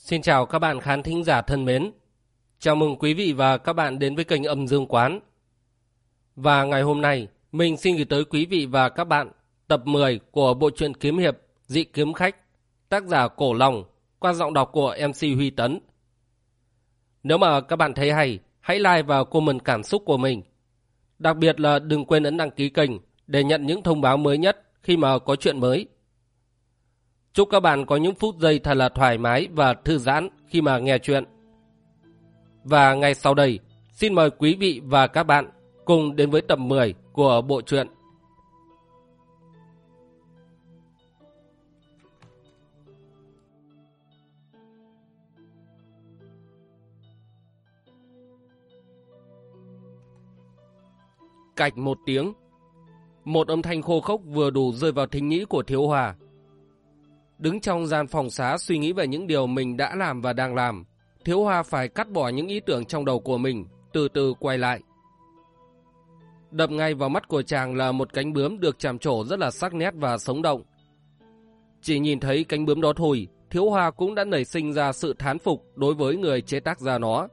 Xin chào các bạn khán thính giả thân mến. Chào mừng quý vị và các bạn đến với kênh Âm Dương Quán. Và ngày hôm nay, mình xin gửi tới quý vị và các bạn tập 10 của bộ truyện kiếm hiệp Dị Kiếm Khách, tác giả Cổ Long, qua giọng đọc của MC Huy Tấn. Nếu mà các bạn thấy hay, hãy like và comment cảm xúc của mình. Đặc biệt là đừng quên ấn đăng ký kênh để nhận những thông báo mới nhất khi mà có chuyện mới. Chúc các bạn có những phút giây thật là thoải mái và thư giãn khi mà nghe chuyện. Và ngay sau đây, xin mời quý vị và các bạn cùng đến với tập 10 của bộ truyện. Cạch một tiếng, một âm thanh khô khốc vừa đủ rơi vào thính nhĩ của Thiếu Hòa. Đứng trong gian phòng xá suy nghĩ về những điều mình đã làm và đang làm, Thiếu Hòa phải cắt bỏ những ý tưởng trong đầu của mình, từ từ quay lại. Đập ngay vào mắt của chàng là một cánh bướm được chạm trổ rất là sắc nét và sống động. Chỉ nhìn thấy cánh bướm đó thôi, Thiếu Hòa cũng đã nảy sinh ra sự thán phục đối với người chế tác ra nó.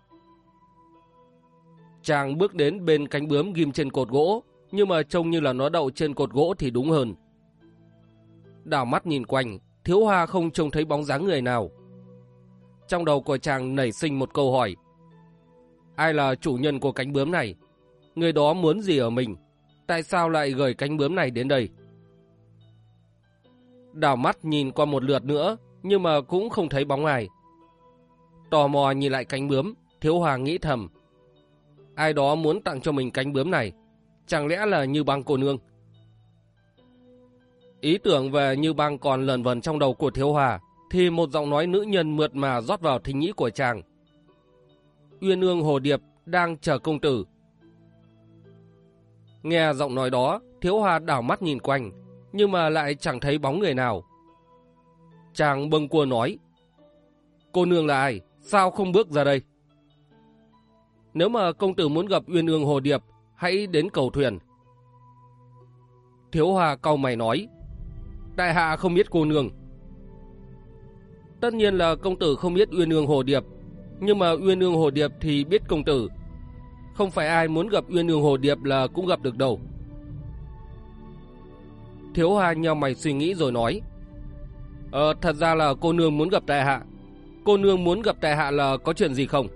Chàng bước đến bên cánh bướm ghim trên cột gỗ, nhưng mà trông như là nó đậu trên cột gỗ thì đúng hơn. Đảo mắt nhìn quanh, Thiếu Hòa không trông thấy bóng dáng người nào. Trong đầu của chàng nảy sinh một câu hỏi. Ai là chủ nhân của cánh bướm này? Người đó muốn gì ở mình? Tại sao lại gửi cánh bướm này đến đây? Đảo mắt nhìn qua một lượt nữa, nhưng mà cũng không thấy bóng ai. Tò mò nhìn lại cánh bướm, Thiếu Hòa nghĩ thầm. Ai đó muốn tặng cho mình cánh bướm này, chẳng lẽ là Như Băng cô nương? Ý tưởng về Như Băng còn lờn vờn trong đầu của Thiếu Hòa, thì một giọng nói nữ nhân mượt mà rót vào thính nhĩ của chàng. Uyên ương hồ điệp đang chờ công tử. Nghe giọng nói đó, Thiếu Hòa đảo mắt nhìn quanh, nhưng mà lại chẳng thấy bóng người nào. Chàng bâng quơ nói. Cô nương là ai? Sao không bước ra đây? Nếu mà công tử muốn gặp Uyên ương hồ điệp, hãy đến cầu thuyền. Thiếu Hòa cau mày nói. Tại hạ không biết cô nương. Tất nhiên là công tử không biết Uyên ương hồ điệp, nhưng mà Uyên ương hồ điệp thì biết công tử. Không phải ai muốn gặp Uyên ương hồ điệp là cũng gặp được đâu. Thiếu Hòa nheo mày suy nghĩ rồi nói. Thật ra là cô nương muốn gặp tại hạ. Cô nương muốn gặp tại hạ là có chuyện gì không?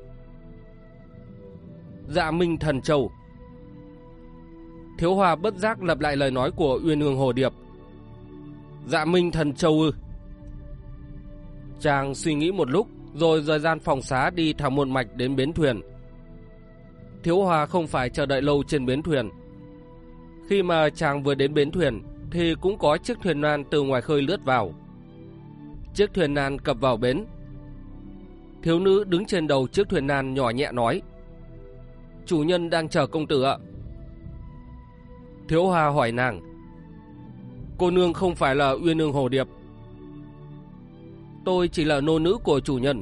Dạ Minh Thần Châu. Thiếu Hòa bất giác lặp lại lời nói của Uyên ương hồ điệp. Dạ Minh Thần Châu ư? Chàng suy nghĩ một lúc, rồi rời gian phòng xá đi thẳng một mạch đến bến thuyền. Thiếu Hòa không phải chờ đợi lâu trên bến thuyền. Khi mà chàng vừa đến bến thuyền, thì cũng có chiếc thuyền nan từ ngoài khơi lướt vào. Chiếc thuyền nan cập vào bến. Thiếu nữ đứng trên đầu chiếc thuyền nan nhỏ nhẹ nói. Chủ nhân đang chờ công tử ạ. Thiếu Hòa hỏi nàng. Cô nương không phải là Uyên ương hồ điệp. Tôi chỉ là nô nữ của chủ nhân.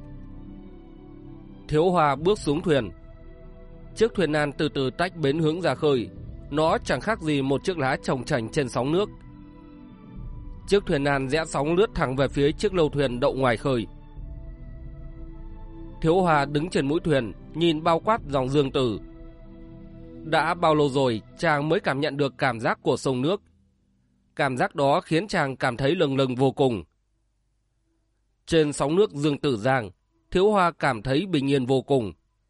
Thiếu Hòa bước xuống thuyền. Chiếc thuyền nan từ từ tách bến hướng ra khơi. Nó chẳng khác gì một chiếc lá chồng chành trên sóng nước. Chiếc thuyền nan rẽ sóng lướt thẳng về phía chiếc lâu thuyền đậu ngoài khơi. Thiếu Hòa đứng trên mũi thuyền, nhìn bao quát dòng Dương Tử. Đã bao lâu rồi chàng mới cảm nhận được cảm giác của sông nước. Cảm giác đó khiến chàng cảm thấy lâng lâng vô cùng. Trên sóng nước Dương Tử Giang, Thiếu Hòa cảm thấy bình yên vô cùng.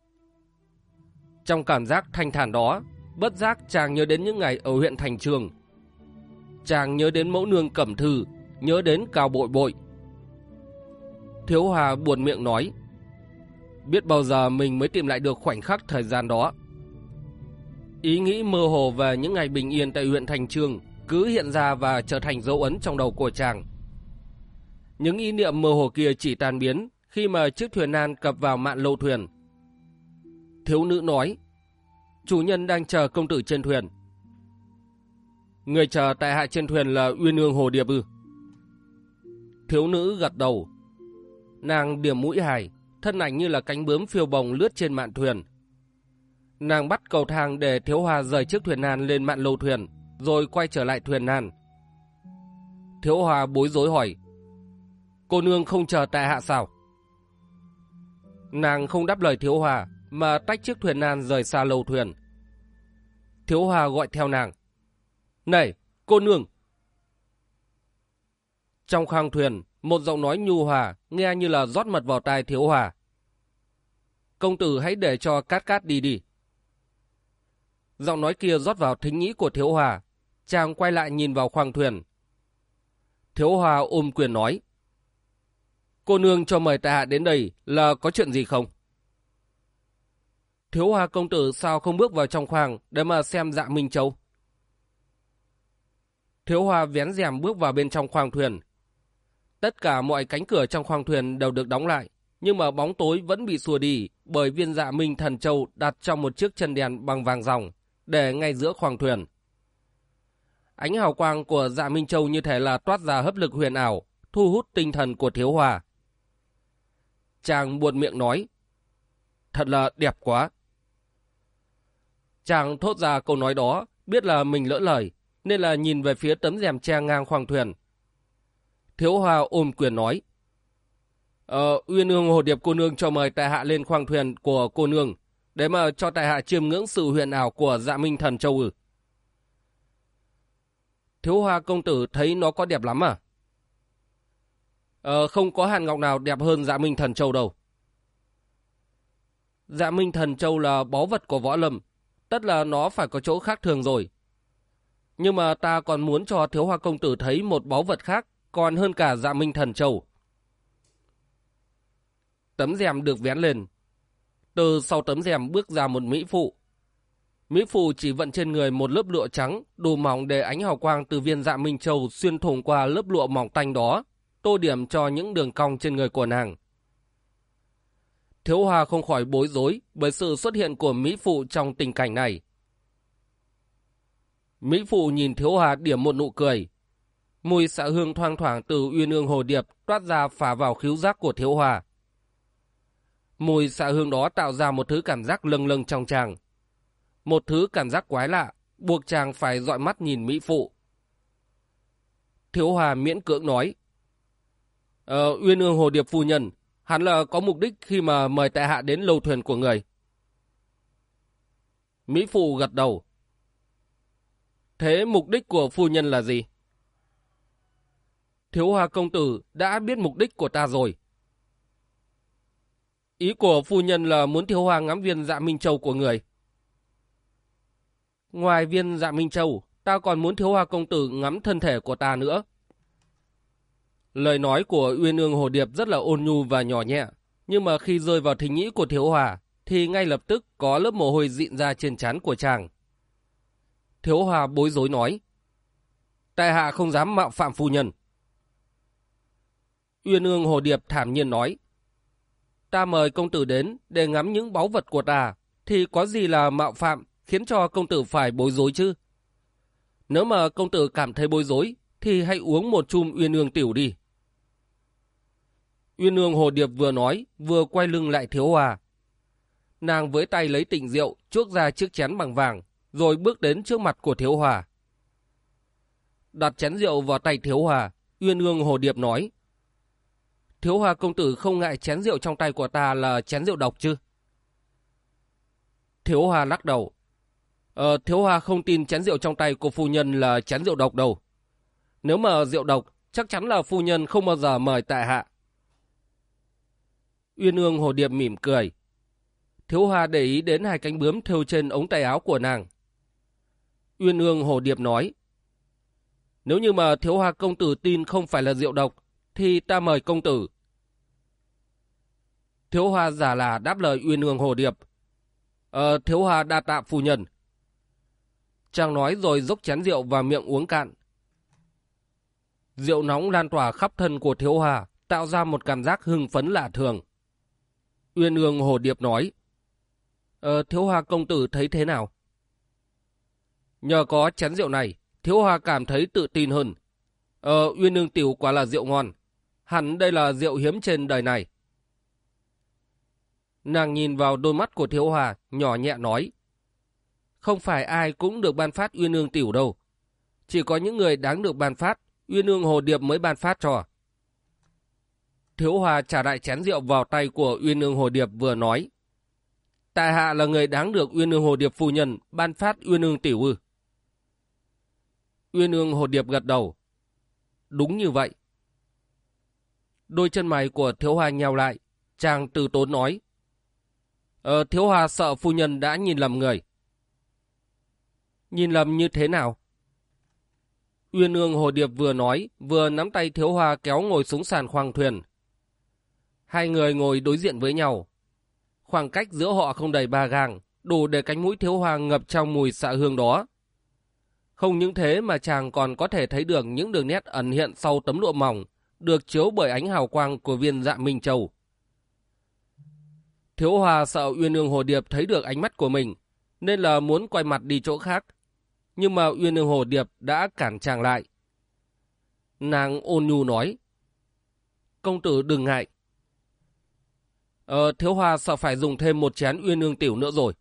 Trong cảm giác thanh thản đó, bất giác chàng nhớ đến những ngày ở huyện Thành Trường. Chàng nhớ đến mẫu nương Cẩm Thư, nhớ đến Cao Bội Bội. Thiếu Hòa buồn miệng nói. Biết bao giờ mình mới tìm lại được khoảnh khắc thời gian đó. Ý nghĩ mơ hồ về những ngày bình yên tại huyện Thành Trường cứ hiện ra và trở thành dấu ấn trong đầu của chàng. Những ý niệm mơ hồ kia chỉ tan biến khi mà chiếc thuyền nan cập vào mạn lâu thuyền. Thiếu nữ nói. Chủ nhân đang chờ công tử trên thuyền. Người chờ tại hạ trên thuyền là Uyên ương hồ điệp ư? Thiếu nữ gật đầu. Nàng điểm mũi hài, thân ảnh như là cánh bướm phiêu bồng lướt trên mạn thuyền. Nàng bắt cầu thang để Thiếu Hòa rời chiếc thuyền nan lên mạn lâu thuyền, rồi quay trở lại thuyền nan. Thiếu Hòa bối rối hỏi. Cô nương không chờ tại hạ sao? Nàng không đáp lời Thiếu Hòa mà tách chiếc thuyền nan rời xa lầu thuyền. Thiếu Hòa gọi theo nàng. Này, cô nương! Trong khoang thuyền, một giọng nói nhu hòa nghe như là rót mật vào tai Thiếu Hòa. Công tử hãy để cho Cát Cát đi đi. Giọng nói kia rót vào thính nhĩ của Thiếu Hòa. Chàng quay lại nhìn vào khoang thuyền. Thiếu Hòa ôm quyền nói. Cô nương cho mời tại hạ đến đây là có chuyện gì không? Thiếu Hòa công tử sao không bước vào trong khoang để mà xem Dạ Minh Châu? Thiếu Hòa vén rèm bước vào bên trong khoang thuyền. Tất cả mọi cánh cửa trong khoang thuyền đều được đóng lại, nhưng mà bóng tối vẫn bị xua đi bởi viên Dạ Minh Thần Châu đặt trong một chiếc chân đèn bằng vàng ròng để ngay giữa khoang thuyền. Ánh hào quang của Dạ Minh Châu như thể là toát ra hấp lực huyền ảo, thu hút tinh thần của Thiếu Hòa. Chàng buột miệng nói. Thật là đẹp quá. Chàng thốt ra câu nói đó, biết là mình lỡ lời, nên là nhìn về phía tấm rèm che ngang khoang thuyền. Thiếu Hòa ôm quyền nói. Uyên ương Hồ Điệp cô nương cho mời tại hạ lên khoang thuyền của cô nương, để mà cho tại hạ chiêm ngưỡng sự huyền ảo của Dạ Minh Thần Châu ư? Thiếu Hòa công tử thấy nó có đẹp lắm à? Không có hàn ngọc nào đẹp hơn Dạ Minh Thần Châu đâu. Dạ Minh Thần Châu là báu vật của võ lâm, tất là nó phải có chỗ khác thường rồi. Nhưng mà ta còn muốn cho Thiếu Hòa công tử thấy một báu vật khác còn hơn cả Dạ Minh Thần Châu. Tấm rèm được vén lên. Từ sau tấm rèm bước ra một mỹ phụ. Mỹ phụ chỉ vận trên người một lớp lụa trắng đủ mỏng để ánh hào quang từ viên Dạ Minh Châu xuyên thủng qua lớp lụa mỏng tanh đó, tô điểm cho những đường cong trên người của nàng. Thiếu Hòa không khỏi bối rối bởi sự xuất hiện của mỹ phụ trong tình cảnh này. Mỹ phụ nhìn Thiếu Hòa điểm một nụ cười. Mùi xạ hương thoang thoảng từ Uyên ương Hồ Điệp toát ra phả vào khứu giác của Thiếu Hòa. Mùi xạ hương đó tạo ra một thứ cảm giác lâng lâng trong chàng. Một thứ cảm giác quái lạ, buộc chàng phải dọi mắt nhìn mỹ phụ. Thiếu Hòa miễn cưỡng nói. Uyên ương Hồ Điệp phu nhân, hắn là có mục đích khi mà mời tại hạ đến lầu thuyền của người. Mỹ phụ gật đầu. Thế mục đích của phu nhân là gì? Thiếu Hòa công tử đã biết mục đích của ta rồi. Ý của phu nhân là muốn Thiếu Hòa ngắm viên Dạ Minh Châu của người. Ngoài viên Dạ Minh Châu, ta còn muốn Thiếu Hòa công tử ngắm thân thể của ta nữa. Lời nói của Uyên ương Hồ Điệp rất là ôn nhu và nhỏ nhẹ, nhưng mà khi rơi vào thính nhĩ của Thiếu Hòa, thì ngay lập tức có lớp mồ hôi dịn ra trên trán của chàng. Thiếu Hòa bối rối nói. Tại hạ không dám mạo phạm phu nhân. Uyên ương Hồ Điệp thản nhiên nói. Ta mời công tử đến để ngắm những báu vật của ta, thì có gì là mạo phạm khiến cho công tử phải bối rối chứ? Nếu mà công tử cảm thấy bối rối, thì hãy uống một chum Uyên ương tiểu đi. Uyên ương Hồ Điệp vừa nói, vừa quay lưng lại Thiếu Hòa. Nàng với tay lấy tịnh rượu, chuốc ra chiếc chén bằng vàng, rồi bước đến trước mặt của Thiếu Hòa. Đặt chén rượu vào tay Thiếu Hòa, Uyên ương Hồ Điệp nói. Thiếu Hòa công tử không ngại chén rượu trong tay của ta là chén rượu độc chứ? Thiếu Hòa lắc đầu. Thiếu Hòa không tin chén rượu trong tay của phu nhân là chén rượu độc đâu. Nếu mà rượu độc, chắc chắn là phu nhân không bao giờ mời tại hạ. Uyên ương Hồ Điệp mỉm cười. Thiếu Hòa để ý đến hai cánh bướm thêu trên ống tay áo của nàng. Uyên ương Hồ Điệp nói. Nếu như mà Thiếu Hòa công tử tin không phải là rượu độc, thì ta mời công tử. Thiếu Hòa giả là đáp lời Uyên ương Hồ Điệp. Thiếu Hòa đa tạ phu nhân. Chàng nói rồi dốc chén rượu vào miệng uống cạn. Rượu nóng lan tỏa khắp thân của Thiếu Hòa, tạo ra một cảm giác hưng phấn lạ thường. Uyên ương Hồ Điệp nói. Thiếu Hòa công tử thấy thế nào? Nhờ có chén rượu này, Thiếu Hòa cảm thấy tự tin hơn. Uyên ương tiểu quả là rượu ngon. Hẳn đây là rượu hiếm trên đời này. Nàng nhìn vào đôi mắt của Thiếu Hòa, nhỏ nhẹ nói. Không phải ai cũng được ban phát Uyên ương tiểu đâu. Chỉ có những người đáng được ban phát, Uyên ương Hồ Điệp mới ban phát cho. Thiếu Hòa trả đại chén rượu vào tay của Uyên Ương Hồ Điệp vừa nói. Tại hạ là người đáng được Uyên Ương Hồ Điệp phu nhân ban phát Uyên Ương tiểu ư? Uyên Ương Hồ Điệp gật đầu. Đúng như vậy. Đôi chân mày của Thiếu Hòa nheo lại, chàng từ tốn nói. Thiếu Hòa sợ phu nhân đã nhìn lầm người. Nhìn lầm như thế nào? Uyên Ương Hồ Điệp vừa nói, vừa nắm tay Thiếu Hòa kéo ngồi xuống sàn khoang thuyền. Hai người ngồi đối diện với nhau. Khoảng cách giữa họ không đầy 3 gang, đủ để cánh mũi Thiếu Hòa ngập trong mùi xạ hương đó. Không những thế mà chàng còn có thể thấy được những đường nét ẩn hiện sau tấm lụa mỏng, được chiếu bởi ánh hào quang của viên dạ Minh Châu. Thiếu Hòa sợ Uyên Ương Hồ Điệp thấy được ánh mắt của mình, nên là muốn quay mặt đi chỗ khác. Nhưng mà Uyên Ương Hồ Điệp đã cản chàng lại. Nàng ôn nhu nói. Công tử đừng ngại. Thiếu Hòa sợ phải dùng thêm một chén Uyên Ương tiểu nữa rồi.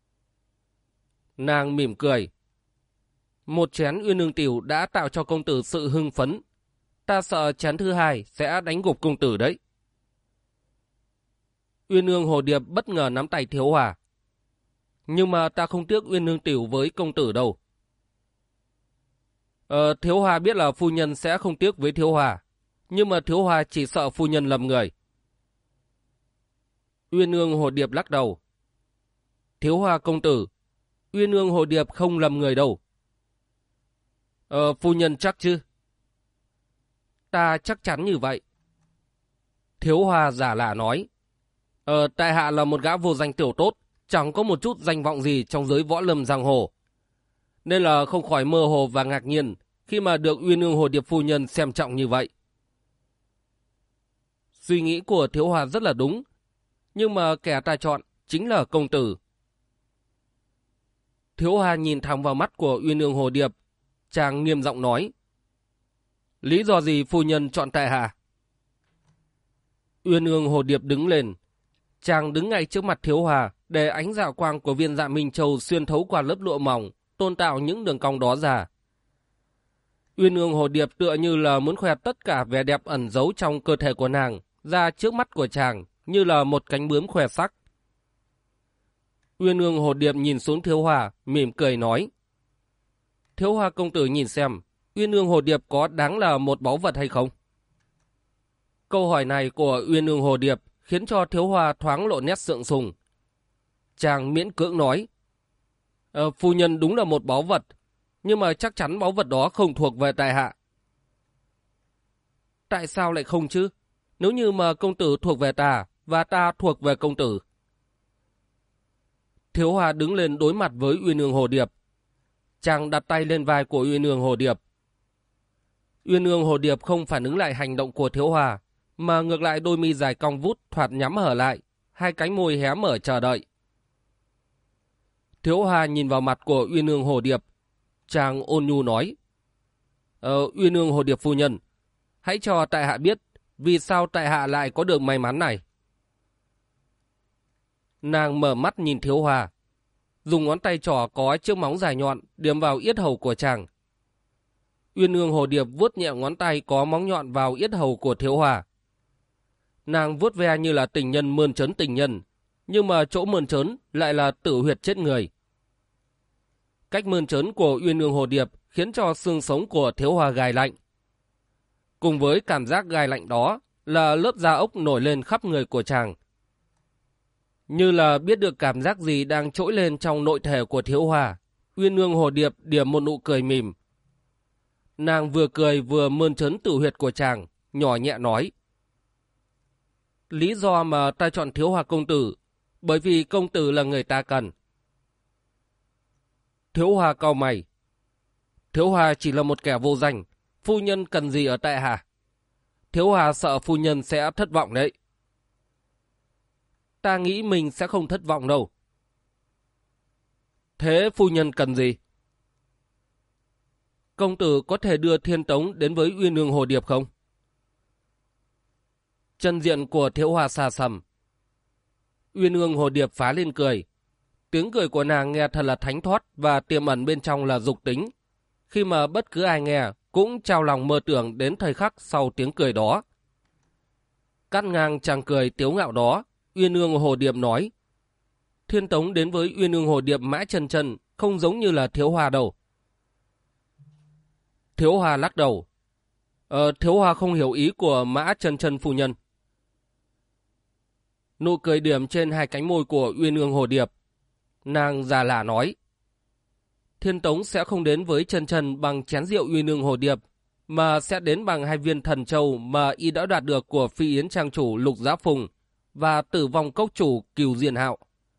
Nàng mỉm cười. Một chén Uyên Ương tiểu đã tạo cho công tử sự hưng phấn. Ta sợ chén thứ hai sẽ đánh gục công tử đấy. Uyên Ương Hồ Điệp bất ngờ nắm tay Thiếu Hòa. Nhưng mà ta không tiếc Uyên Ương tiểu với công tử đâu. Thiếu Hòa biết là phu nhân sẽ không tiếc với Thiếu Hòa. Nhưng mà Thiếu Hòa chỉ sợ phu nhân lầm người. Uyên Ương Hồ Điệp lắc đầu. Thiếu Hòa công tử, Uyên Ương Hồ Điệp không lầm người đâu. Phu nhân chắc chứ? Ta chắc chắn như vậy. Thiếu Hòa giả lả nói. Tại hạ là một gã vô danh tiểu tốt, chẳng có một chút danh vọng gì trong giới võ lâm giang hồ. Nên là không khỏi mơ hồ và ngạc nhiên khi mà được Uyên Ương Hồ Điệp phu nhân xem trọng như vậy. Suy nghĩ của Thiếu Hòa rất là đúng, nhưng mà kẻ ta chọn chính là công tử. Thiếu Hòa nhìn thẳng vào mắt của Uyên Ương Hồ Điệp, chàng nghiêm giọng nói. Lý do gì phu nhân chọn tại hạ? Uyên Ương Hồ Điệp đứng lên. Chàng đứng ngay trước mặt Thiếu Hòa để ánh dạ quang của viên dạ Minh Châu xuyên thấu qua lớp lụa mỏng, tôn tạo những đường cong đó ra. Uyên Ương Hồ Điệp tựa như là muốn khoe tất cả vẻ đẹp ẩn giấu trong cơ thể của nàng ra trước mắt của chàng, như là một cánh bướm khoe sắc. Uyên Ương Hồ Điệp nhìn xuống Thiếu Hòa, mỉm cười nói. Thiếu Hòa công tử nhìn xem, Uyên Ương Hồ Điệp có đáng là một báu vật hay không? Câu hỏi này của Uyên Ương Hồ Điệp khiến cho Thiếu Hòa thoáng lộ nét sượng sùng. Chàng miễn cưỡng nói. Phu nhân đúng là một báu vật, nhưng mà chắc chắn báu vật đó không thuộc về tại hạ. Tại sao lại không chứ? Nếu như mà công tử thuộc về ta, và ta thuộc về công tử. Thiếu Hòa đứng lên đối mặt với Uyên Ương Hồ Điệp. Chàng đặt tay lên vai của Uyên Ương Hồ Điệp. Uyên Ương Hồ Điệp không phản ứng lại hành động của Thiếu Hòa, mà ngược lại đôi mi dài cong vút thoạt nhắm hở lại, hai cánh môi hé mở chờ đợi. Thiếu Hòa nhìn vào mặt của Uyên Ương Hồ Điệp, chàng ôn nhu nói. Uyên Ương Hồ Điệp phu nhân, hãy cho tại hạ biết vì sao tại hạ lại có được may mắn này. Nàng mở mắt nhìn Thiếu Hòa, dùng ngón tay trỏ có chiếc móng dài nhọn điểm vào yết hầu của chàng. Uyên Ương Hồ Điệp vuốt nhẹ ngón tay có móng nhọn vào yết hầu của Thiếu Hòa. Nàng vuốt ve như là tình nhân mơn trớn tình nhân, nhưng mà chỗ mơn trớn lại là tử huyệt chết người. Cách mơn trớn của Uyên Ương Hồ Điệp khiến cho xương sống của Thiếu Hòa gài lạnh. Cùng với cảm giác gai lạnh đó là lớp da ốc nổi lên khắp người của chàng. Như là biết được cảm giác gì đang trỗi lên trong nội thể của Thiếu Hòa, Uyên Ương Hồ Điệp điểm một nụ cười mỉm. Nàng vừa cười vừa mơn trớn tử huyệt của chàng, nhỏ nhẹ nói. Lý do mà ta chọn Thiếu Hòa công tử, bởi vì công tử là người ta cần. Thiếu Hòa cau mày. Thiếu Hòa chỉ là một kẻ vô danh, phu nhân cần gì ở tại hạ? Thiếu Hòa sợ phu nhân sẽ thất vọng đấy. Ta nghĩ mình sẽ không thất vọng đâu. Thế phu nhân cần gì? Công tử có thể đưa Thiên Tống đến với Uyên Ương Hồ Điệp không? Chân diện của Thiếu Hòa xa sầm. Uyên Ương Hồ Điệp phá lên cười. Tiếng cười của nàng nghe thật là thánh thoát và tiềm ẩn bên trong là dục tính. Khi mà bất cứ ai nghe cũng trao lòng mơ tưởng đến thời khắc sau tiếng cười đó. Cắt ngang chàng cười tiếu ngạo đó, Uyên Ương Hồ Điệp nói: Thiên Tống đến với Uyên Ương Hồ Điệp Mã Chân Chân không giống như là Thiếu Hòa đâu. Thiếu Hòa lắc đầu: Thiếu Hòa không hiểu ý của Mã Chân Chân phu nhân. Nụ cười điểm trên hai cánh môi của Uyên Ương Hồ Điệp. Nàng già lả nói: Thiên Tống sẽ không đến với Chân Chân bằng chén rượu Uyên Ương Hồ Điệp, mà sẽ đến bằng 2 viên thần châu mà y đã đoạt được của Phi Yến trang chủ Lục Giá Phùng và Tử Vong Cốc chủ Cừu Diên Hạo.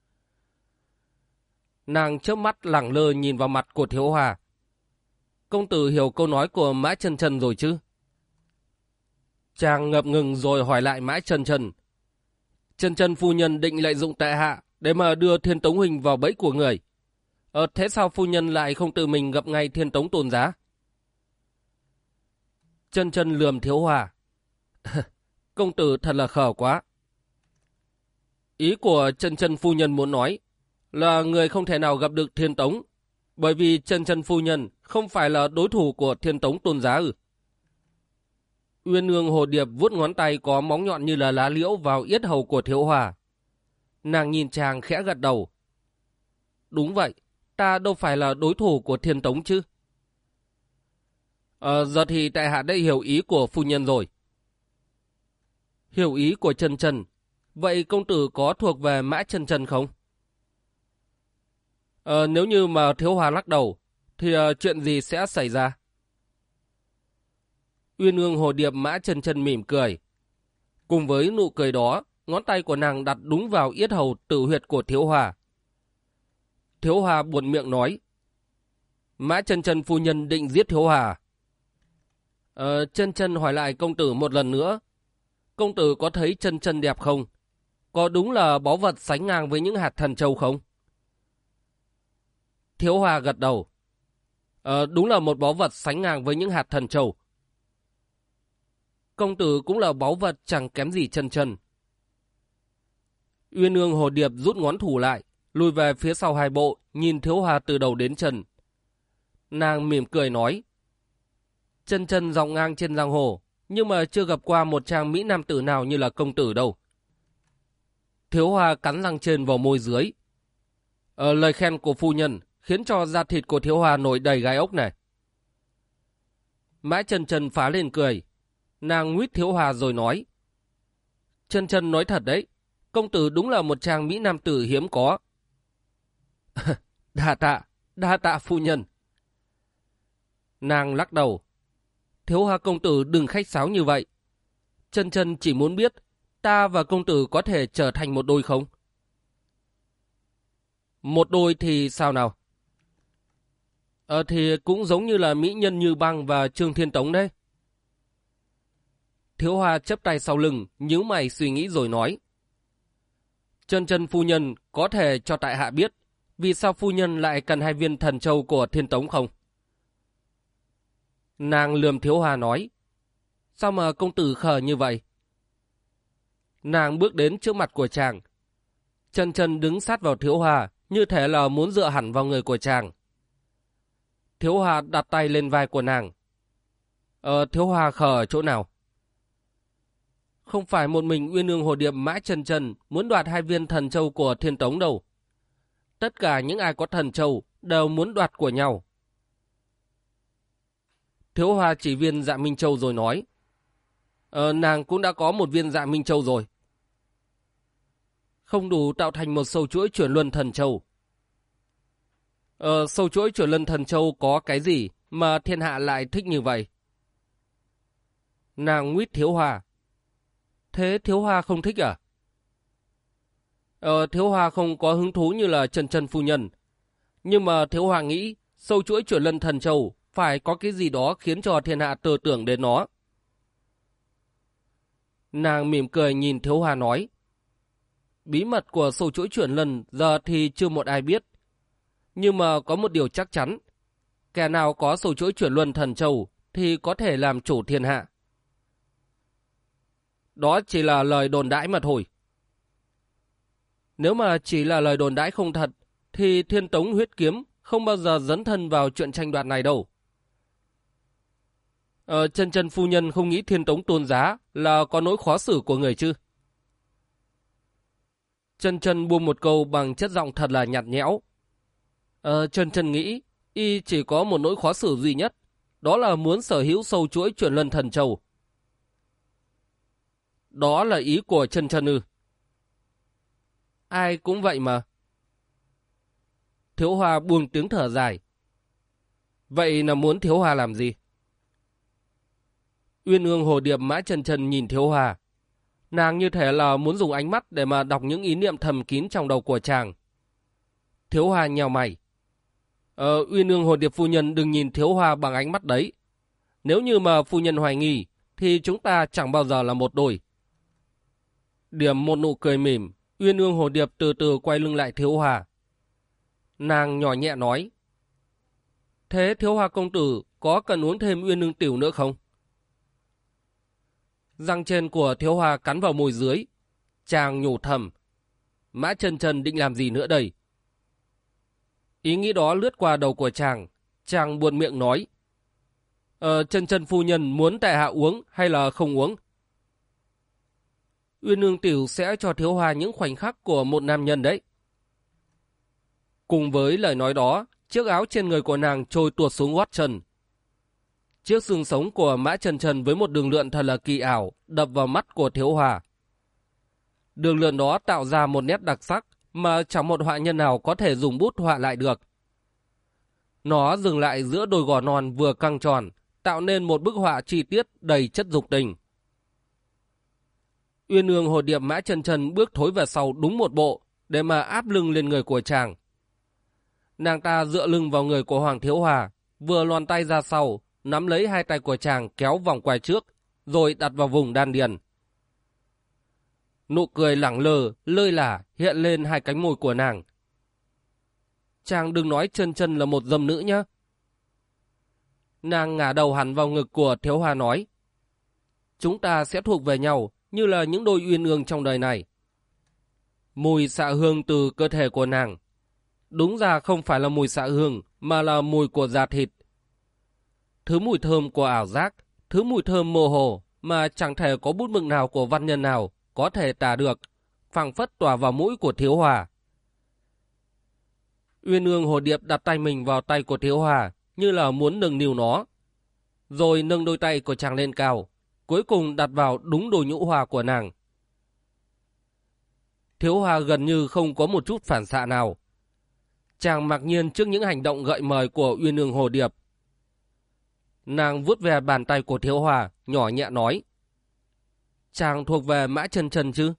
Nàng chớp mắt lẳng lơ nhìn vào mặt của Thiếu Hòa. Công tử hiểu câu nói của Mã Chân Chân rồi chứ? Chàng ngập ngừng rồi hỏi lại Mã Chân Chân: Chân Chân phu nhân định lợi dụng tại hạ để mà đưa Thiên Tống huynh vào bẫy của người. Thế sao phu nhân lại không tự mình gặp ngay Thiên Tống Tôn Giá? Chân Chân lườm Thiếu Hòa: Công tử thật là khờ quá. Ý của Chân Chân phu nhân muốn nói là người không thể nào gặp được Thiên Tống, bởi vì Chân Chân phu nhân không phải là đối thủ của Thiên Tống Tôn Giá ư? Uyên Ương Hồ Điệp vuốt ngón tay có móng nhọn như là lá liễu vào yết hầu của Thiếu Hòa. Nàng nhìn chàng khẽ gật đầu: Đúng vậy, ta đâu phải là đối thủ của Thiên Tống chứ. Giờ thì tại hạ đã hiểu ý của phu nhân rồi. Hiểu ý của Chân Chân. Vậy công tử có thuộc về Mã Chân Chân không? Nếu như mà Thiếu Hòa lắc đầu thì chuyện gì sẽ xảy ra? Uyên Ương Hồ Điệp Mã Chân Chân mỉm cười. Cùng với nụ cười đó, ngón tay của nàng đặt đúng vào yết hầu tử huyệt của Thiếu Hòa. Thiếu Hòa buột miệng nói: Mã Chân Chân phu nhân định giết Thiếu Hòa. Chân Chân hỏi lại công tử một lần nữa. Công tử có thấy Chân Chân đẹp không? Có đúng là báu vật sánh ngang với những hạt thần châu không? Thiếu Hòa gật đầu. Đúng là một báu vật sánh ngang với những hạt thần châu. Công tử cũng là báu vật chẳng kém gì Chân Chân. Uyên Ương Hồ Điệp rút ngón thủ lại, lùi về phía sau 2 bộ, nhìn Thiếu Hòa từ đầu đến chân. Nàng mỉm cười nói: Chân Chân dòng ngang trên giang hồ, nhưng mà chưa gặp qua một chàng mỹ nam tử nào như là công tử đâu. Thiếu Hòa cắn răng trên vào môi dưới. Lời khen của phu nhân khiến cho da thịt của Thiếu Hòa nổi đầy gai ốc này. Mã Chân Chân phá lên cười. Nàng nguyết Thiếu Hòa rồi nói: Chân Chân nói thật đấy, công tử đúng là một chàng mỹ nam tử hiếm có. Đa tạ phu nhân. Nàng lắc đầu: Thiếu Hòa công tử đừng khách sáo như vậy. Chân Chân chỉ muốn biết ta và công tử có thể trở thành một đôi không? Một đôi thì sao nào? Thì cũng giống như là mỹ nhân Như Băng và Trương Thiên Tống đấy. Thiếu Hòa chắp tay sau lưng, nhíu mày suy nghĩ rồi nói: Chân Chân phu nhân có thể cho tại hạ biết vì sao phu nhân lại cần 2 viên thần châu của Thiên Tống không? Nàng lườm Thiếu Hòa nói: Sao mà công tử khờ như vậy? Nàng bước đến trước mặt của chàng. Chân Chân đứng sát vào Thiếu Hòa, như thể là muốn dựa hẳn vào người của chàng. Thiếu Hòa đặt tay lên vai của nàng. Thiếu Hòa khờ ở chỗ nào? Không phải một mình Uyên Ương Hồ Điệp Mã Chân Chân muốn đoạt 2 viên thần châu của Thiên Tống đâu. Tất cả những ai có thần châu đều muốn đoạt của nhau. Thiếu Hòa chỉ viên Dạ Minh Châu rồi nói: Nàng cũng đã có một viên Dạ Minh Châu rồi. Không đủ tạo thành một sâu chuỗi chuyển luân thần châu. Sâu chuỗi chuyển luân thần châu có cái gì mà thiên hạ lại thích như vậy? Nàng nguyết Thiếu Hòa. Thế Thiếu Hòa không thích à? Thiếu Hòa không có hứng thú như là Chân Chân phu nhân. Nhưng mà Thiếu Hòa nghĩ sâu chuỗi chuyển luân thần châu phải có cái gì đó khiến cho thiên hạ tư tưởng đến nó. Nàng mỉm cười nhìn Thiếu Hòa nói: Bí mật của sâu chuỗi chuyển luân giờ thì chưa một ai biết. Nhưng mà có một điều chắc chắn, kẻ nào có sâu chuỗi chuyển luân thần châu thì có thể làm chủ thiên hạ. Đó chỉ là lời đồn đãi mà thôi. Nếu mà chỉ là lời đồn đãi không thật thì Thiên Tống huyết kiếm không bao giờ dấn thân vào chuyện tranh đoạt này đâu. Chân chân phu nhân không nghĩ Thiên Tống Tôn Giá là có nỗi khó xử của người chứ? Chân chân buông một câu bằng chất giọng thật là nhạt nhẽo. Chân chân nghĩ y chỉ có một nỗi khó xử duy nhất, đó là muốn sở hữu sâu chuỗi chuyển luân thần châu. Đó là ý của chân chân ư? Ai cũng vậy mà. Thiếu Hoa buông tiếng thở dài. Vậy là muốn Thiếu Hoa làm gì? Uyên Ương Hồ Điệp Mã Chân Chân nhìn Thiếu Hoa. Nàng như thể là muốn dùng ánh mắt để mà đọc những ý niệm thầm kín trong đầu của chàng. Thiếu Hoa nhào mày. Uyên Ương Hồ Điệp phu nhân đừng nhìn Thiếu Hoa bằng ánh mắt đấy. Nếu như mà phu nhân hoài nghi thì chúng ta chẳng bao giờ là một đôi. Điểm một nụ cười mỉm, Uyên Ương Hồ Điệp từ từ quay lưng lại Thiếu Hoa. Nàng nhỏ nhẹ nói. Thế Thiếu Hoa công tử có cần uống thêm Uyên Ương tiểu nữa không? Răng trên của Thiếu Hoa cắn vào môi dưới. Chàng nhủ thầm. Mã Chân Chân định làm gì nữa đây? Ý nghĩ đó lướt qua đầu của chàng. Chàng buột miệng nói. Chân Chân phu nhân muốn tại hạ uống hay là không uống? Uyên Ương tiểu sẽ cho Thiếu Hoa những khoảnh khắc của một nam nhân đấy. Cùng với lời nói đó, chiếc áo trên người của nàng trôi tuột xuống gót chân. Chiếc xương sống của Mã Chân Chân với một đường lượn thật là kỳ ảo đập vào mắt của Thiếu Hoa. Đường lượn đó tạo ra một nét đặc sắc mà chẳng một họa nhân nào có thể dùng bút họa lại được. Nó dừng lại giữa đôi gò non vừa căng tròn, tạo nên một bức họa chi tiết đầy chất dục tình. Uyên Ương Hồ Điệp Mã Chân Chân bước thối về sau đúng một bộ để mà áp lưng lên người của chàng. Nàng ta dựa lưng vào người của Hoàng Thiếu Hòa, vừa loàn tay ra sau, nắm lấy hai tay của chàng kéo vòng quay trước, rồi đặt vào vùng đan điền. Nụ cười lẳng lơ, lơi lả hiện lên hai cánh môi của nàng. Chàng đừng nói Chân Chân là một dâm nữ nhé. Nàng ngả đầu hẳn vào ngực của Thiếu Hòa nói. Chúng ta sẽ thuộc về nhau như là những đôi uyên ương trong đời này. Mùi xạ hương từ cơ thể của nàng. Đúng ra không phải là mùi xạ hương, mà là mùi của da thịt. Thứ mùi thơm của ảo giác, thứ mùi thơm mơ hồ mà chẳng thể có bút mực nào của văn nhân nào có thể tả được, phảng phất tỏa vào mũi của Thiếu Hòa. Uyên Ương Hồ Điệp đặt tay mình vào tay của Thiếu Hòa như là muốn nâng niu nó, rồi nâng đôi tay của chàng lên cao, cuối cùng đặt vào đúng đôi nhũ hoa của nàng. Thiếu Hòa gần như không có một chút phản xạ nào. Chàng mặc nhiên trước những hành động gợi mời của Uyên Ương Hồ Điệp. Nàng vuốt về bàn tay của Thiếu Hòa, nhỏ nhẹ nói. Chàng thuộc về Mã Chân Chân chứ?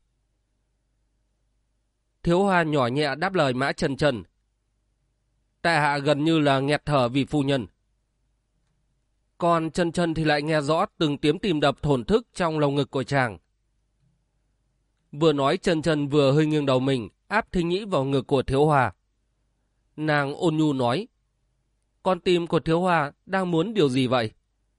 Thiếu Hòa nhỏ nhẹ đáp lời Mã Chân Chân. Tại hạ gần như là nghẹt thở vì phu nhân. Còn Chân Chân thì lại nghe rõ từng tiếng tim đập thổn thức trong lồng ngực của chàng. Vừa nói Chân Chân vừa hơi nghiêng đầu mình, áp thính nhĩ vào ngực của Thiếu Hòa. Nàng ôn nhu nói. Con tim của Thiếu Hòa đang muốn điều gì vậy?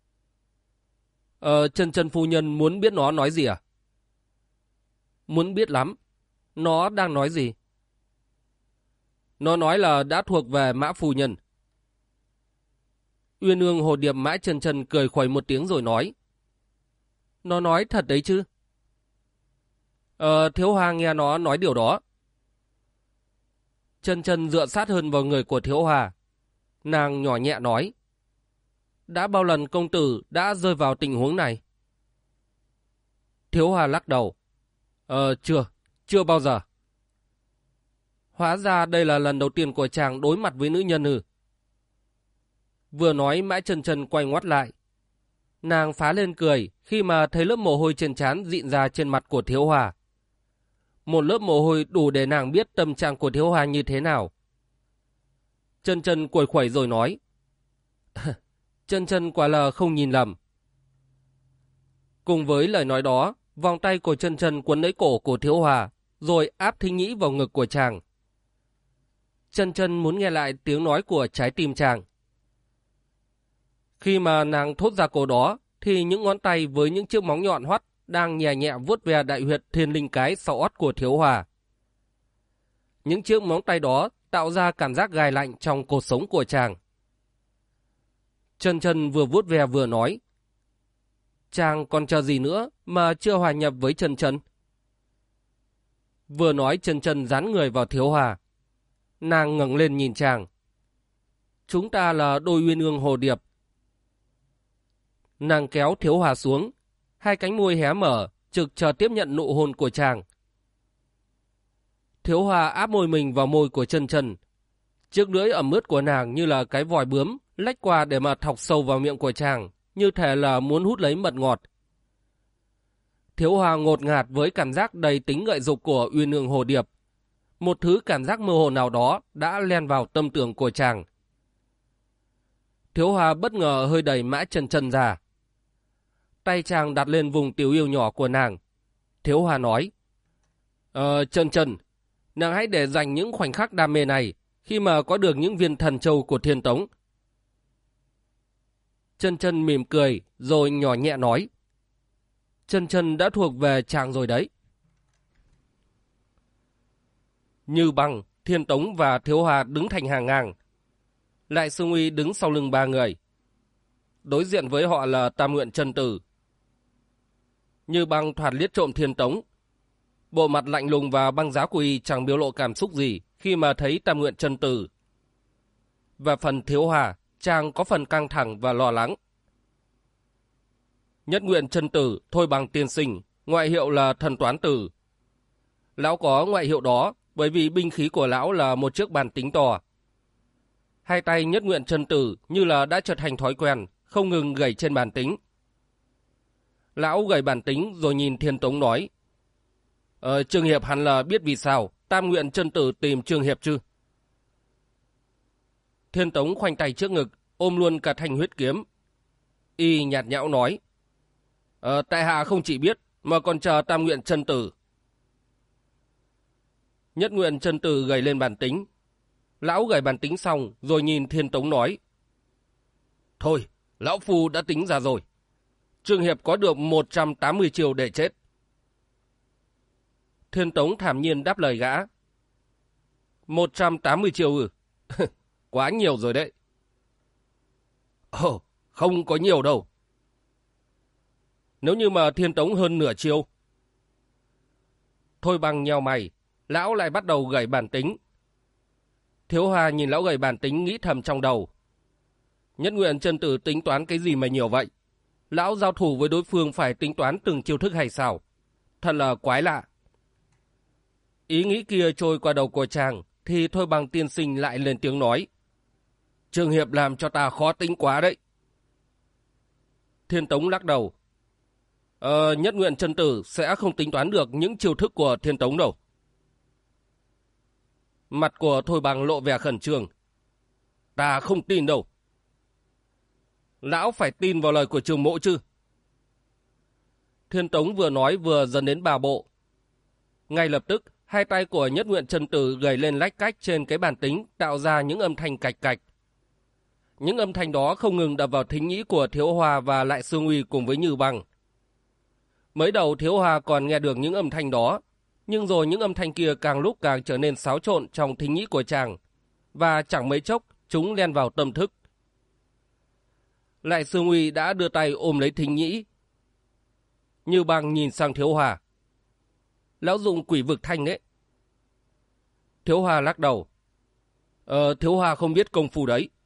Chân Chân phu nhân muốn biết nó nói gì à? Muốn biết lắm. Nó đang nói gì? Nó nói là đã thuộc về Mã phu nhân. Uyên Ương Hồ Điệp Mã Chân Chân cười khuẩy một tiếng rồi nói. Nó nói thật đấy chứ? Thiếu Hòa nghe nó nói điều đó. Chân Chân dựa sát hơn vào người của Thiếu Hòa. Nàng nhỏ nhẹ nói. Đã bao lần công tử đã rơi vào tình huống này? Thiếu Hòa lắc đầu. Chưa bao giờ. Hóa ra đây là lần đầu tiên của chàng đối mặt với nữ nhân ư? Vừa nói Mã Chân Chân quay ngoắt lại. Nàng phá lên cười khi mà thấy lớp mồ hôi trên trán dịn ra trên mặt của Thiếu Hòa. Một lớp mồ hôi đủ để nàng biết tâm trạng của Thiếu Hòa như thế nào. Chân Chân quẩy khuẩy rồi nói. Chân Chân quả là không nhìn lầm. Cùng với lời nói đó, vòng tay của Chân Chân quấn lấy cổ của Thiếu Hòa, rồi áp thính nhĩ vào ngực của chàng. Chân Chân muốn nghe lại tiếng nói của trái tim chàng. Khi mà nàng thốt ra câu đó, thì những ngón tay với những chiếc móng nhọn hoắt đang nhẹ nhẹ vuốt về đại huyệt thiên linh cái sau ót của Thiếu Hòa. Những chiếc móng tay đó tạo ra cảm giác gai lạnh trong cột sống của chàng. Chân Chân vừa vuốt ve vừa nói. Chàng còn chờ gì nữa mà chưa hòa nhập với Chân Chân? Vừa nói Chân Chân dán người vào Thiếu Hòa. Nàng ngẩng lên nhìn chàng. Chúng ta là đôi uyên ương hồ điệp. Nàng kéo Thiếu Hòa xuống, hai cánh môi hé mở, trực chờ tiếp nhận nụ hôn của chàng. Thiếu Hòa áp môi mình vào môi của Chân Chân. Chiếc lưỡi ẩm ướt của nàng như là cái vòi bướm lách qua để mà thọc sâu vào miệng của chàng, như thể là muốn hút lấy mật ngọt. Thiếu Hòa ngột ngạt với cảm giác đầy tính gợi dục của uyên ương hồ điệp. Một thứ cảm giác mơ hồ nào đó đã len vào tâm tưởng của chàng. Thiếu Hòa bất ngờ hơi đẩy Mã Chân Chân ra. Tay chàng đặt lên vùng tiểu yêu nhỏ của nàng. Thiếu Hòa nói, Chân Chân, nàng hãy để dành những khoảnh khắc đam mê này khi mà có được những viên thần châu của Thiên Tống. Chân Chân mỉm cười rồi nhỏ nhẹ nói, Chân Chân đã thuộc về chàng rồi đấy. Như Băng, Thiên Tống và Thiếu Hòa đứng thành hàng ngang. Lại Xương Uy đứng sau lưng ba người. Đối diện với họ là Tam Nguyện Chân Tử. Như Băng thoạt liếc trộm Thiên Tống. Bộ mặt lạnh lùng và băng giá của y chẳng biểu lộ cảm xúc gì khi mà thấy Tam Nguyện Chân Tử. Và phần Thiếu Hòa, chàng có phần căng thẳng và lo lắng. Nhất Nguyện Chân Tử Thôi Bằng tiên sinh, ngoại hiệu là Thần Toán Tử. Lão có ngoại hiệu đó bởi vì binh khí của lão là một chiếc bàn tính to. Hai tay Nhất Nguyện Chân Tử như là đã trở thành thói quen, không ngừng gẩy trên bàn tính. Lão gẩy bàn tính rồi nhìn Thiên Tống nói, Trương Hiệp hẳn là biết vì sao Tam Nguyện Chân Tử tìm Trương Hiệp chứ? Thiên Tống khoanh tay trước ngực, ôm luôn cả thanh huyết kiếm. Y nhạt nhẽo nói, tại hạ không chỉ biết mà còn chờ Tam Nguyện Chân Tử. Nhất Nguyện Chân Tử gầy lên bàn tính. Lão gầy bàn tính xong rồi nhìn Thiên Tống nói, thôi, lão phu đã tính ra rồi. Trương Hiệp có được 180 chiêu để chết. Thiên Tống thản nhiên đáp lời gã, 180 chiêu ư? Quá nhiều rồi đấy. Không có nhiều đâu. Nếu như mà Thiên Tống hơn nửa chiêu. Thôi Bằng nheo mày, lão lại bắt đầu gẩy bàn tính. Thiếu Hòa nhìn lão gẩy bàn tính nghĩ thầm trong đầu. Nhất Nguyện Chân Tử tính toán cái gì mà nhiều vậy? Lão giao thủ với đối phương phải tính toán từng chiêu thức hay sao? Thật là quái lạ. Ý nghĩ kia trôi qua đầu của chàng, thì Thôi Bằng tiên sinh lại lên tiếng nói, Trương Hiệp làm cho ta khó tính quá đấy. Thiên Tống lắc đầu, Nhất Nguyện Chân Tử sẽ không tính toán được những chiêu thức của Thiên Tống đâu. Mặt của Thôi Bằng lộ vẻ khẩn trương. Ta không tin đâu. Lão phải tin vào lời của Trường Mỗ chứ. Thiên Tống vừa nói vừa dần đến bà bộ. Ngay lập tức, hai tay của Nhất Nguyện Chân Tử gầy lên lách cách trên cái bàn tính, tạo ra những âm thanh cạch cạch. Những âm thanh đó không ngừng đập vào thính nhĩ của Thiếu Hòa và Lại Xương Uy cùng với Như Băng. Mới đầu Thiếu Hòa còn nghe được những âm thanh đó, nhưng rồi những âm thanh kia càng lúc càng trở nên xáo trộn trong thính nhĩ của chàng, và chẳng mấy chốc chúng len vào tâm thức. Lại Xương Uy đã đưa tay ôm lấy thính nhĩ. Như Băng nhìn sang Thiếu Hòa. Lão dùng quỷ vực thanh đấy. Thiếu Hòa lắc đầu. Thiếu Hòa không biết công phu đấy.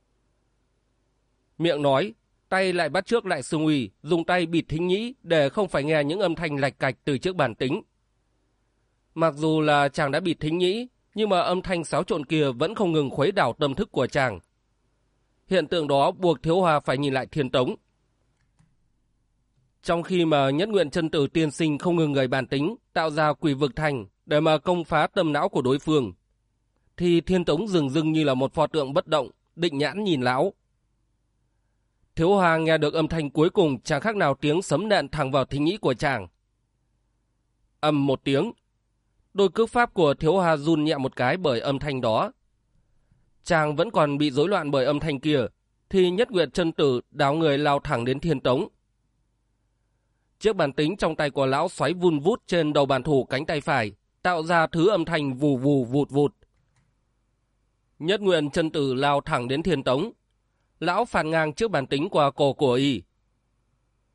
Miệng nói, tay lại bắt chước Lại Xương Uy, dùng tay bịt thính nhĩ để không phải nghe những âm thanh lạch cạch từ chiếc bàn tính. Mặc dù là chàng đã bịt thính nhĩ, nhưng mà âm thanh xáo trộn kia vẫn không ngừng khuấy đảo tâm thức của chàng. Hiện tượng đó buộc Thiếu Hòa phải nhìn lại Thiên Tống. Trong khi mà Nhất Nguyện Chân Tử tiên sinh không ngừng gầy bàn tính, tạo ra quỷ vực thành để mà công phá tâm não của đối phương, thì Thiên Tống dừng dưng như là một pho tượng bất động, định nhãn nhìn lão. Thiếu Hòa nghe được âm thanh cuối cùng chẳng khác nào tiếng sấm nện thẳng vào thính nhĩ của chàng. Ầm một tiếng, đôi cước pháp của Thiếu Hòa run nhẹ một cái bởi âm thanh đó. Chàng vẫn còn bị rối loạn bởi âm thanh kia, thì Nhất Nguyện Chân Tử đảo người lao thẳng đến Thiên Tống. Chiếc bàn tính trong tay của lão xoáy vun vút trên đầu bàn thủ cánh tay phải, tạo ra thứ âm thanh vù vù vụt vụt. Nhất Nguyện Chân Tử lao thẳng đến Thiên Tống. Lão phản ngang chiếc bàn tính qua cổ của y.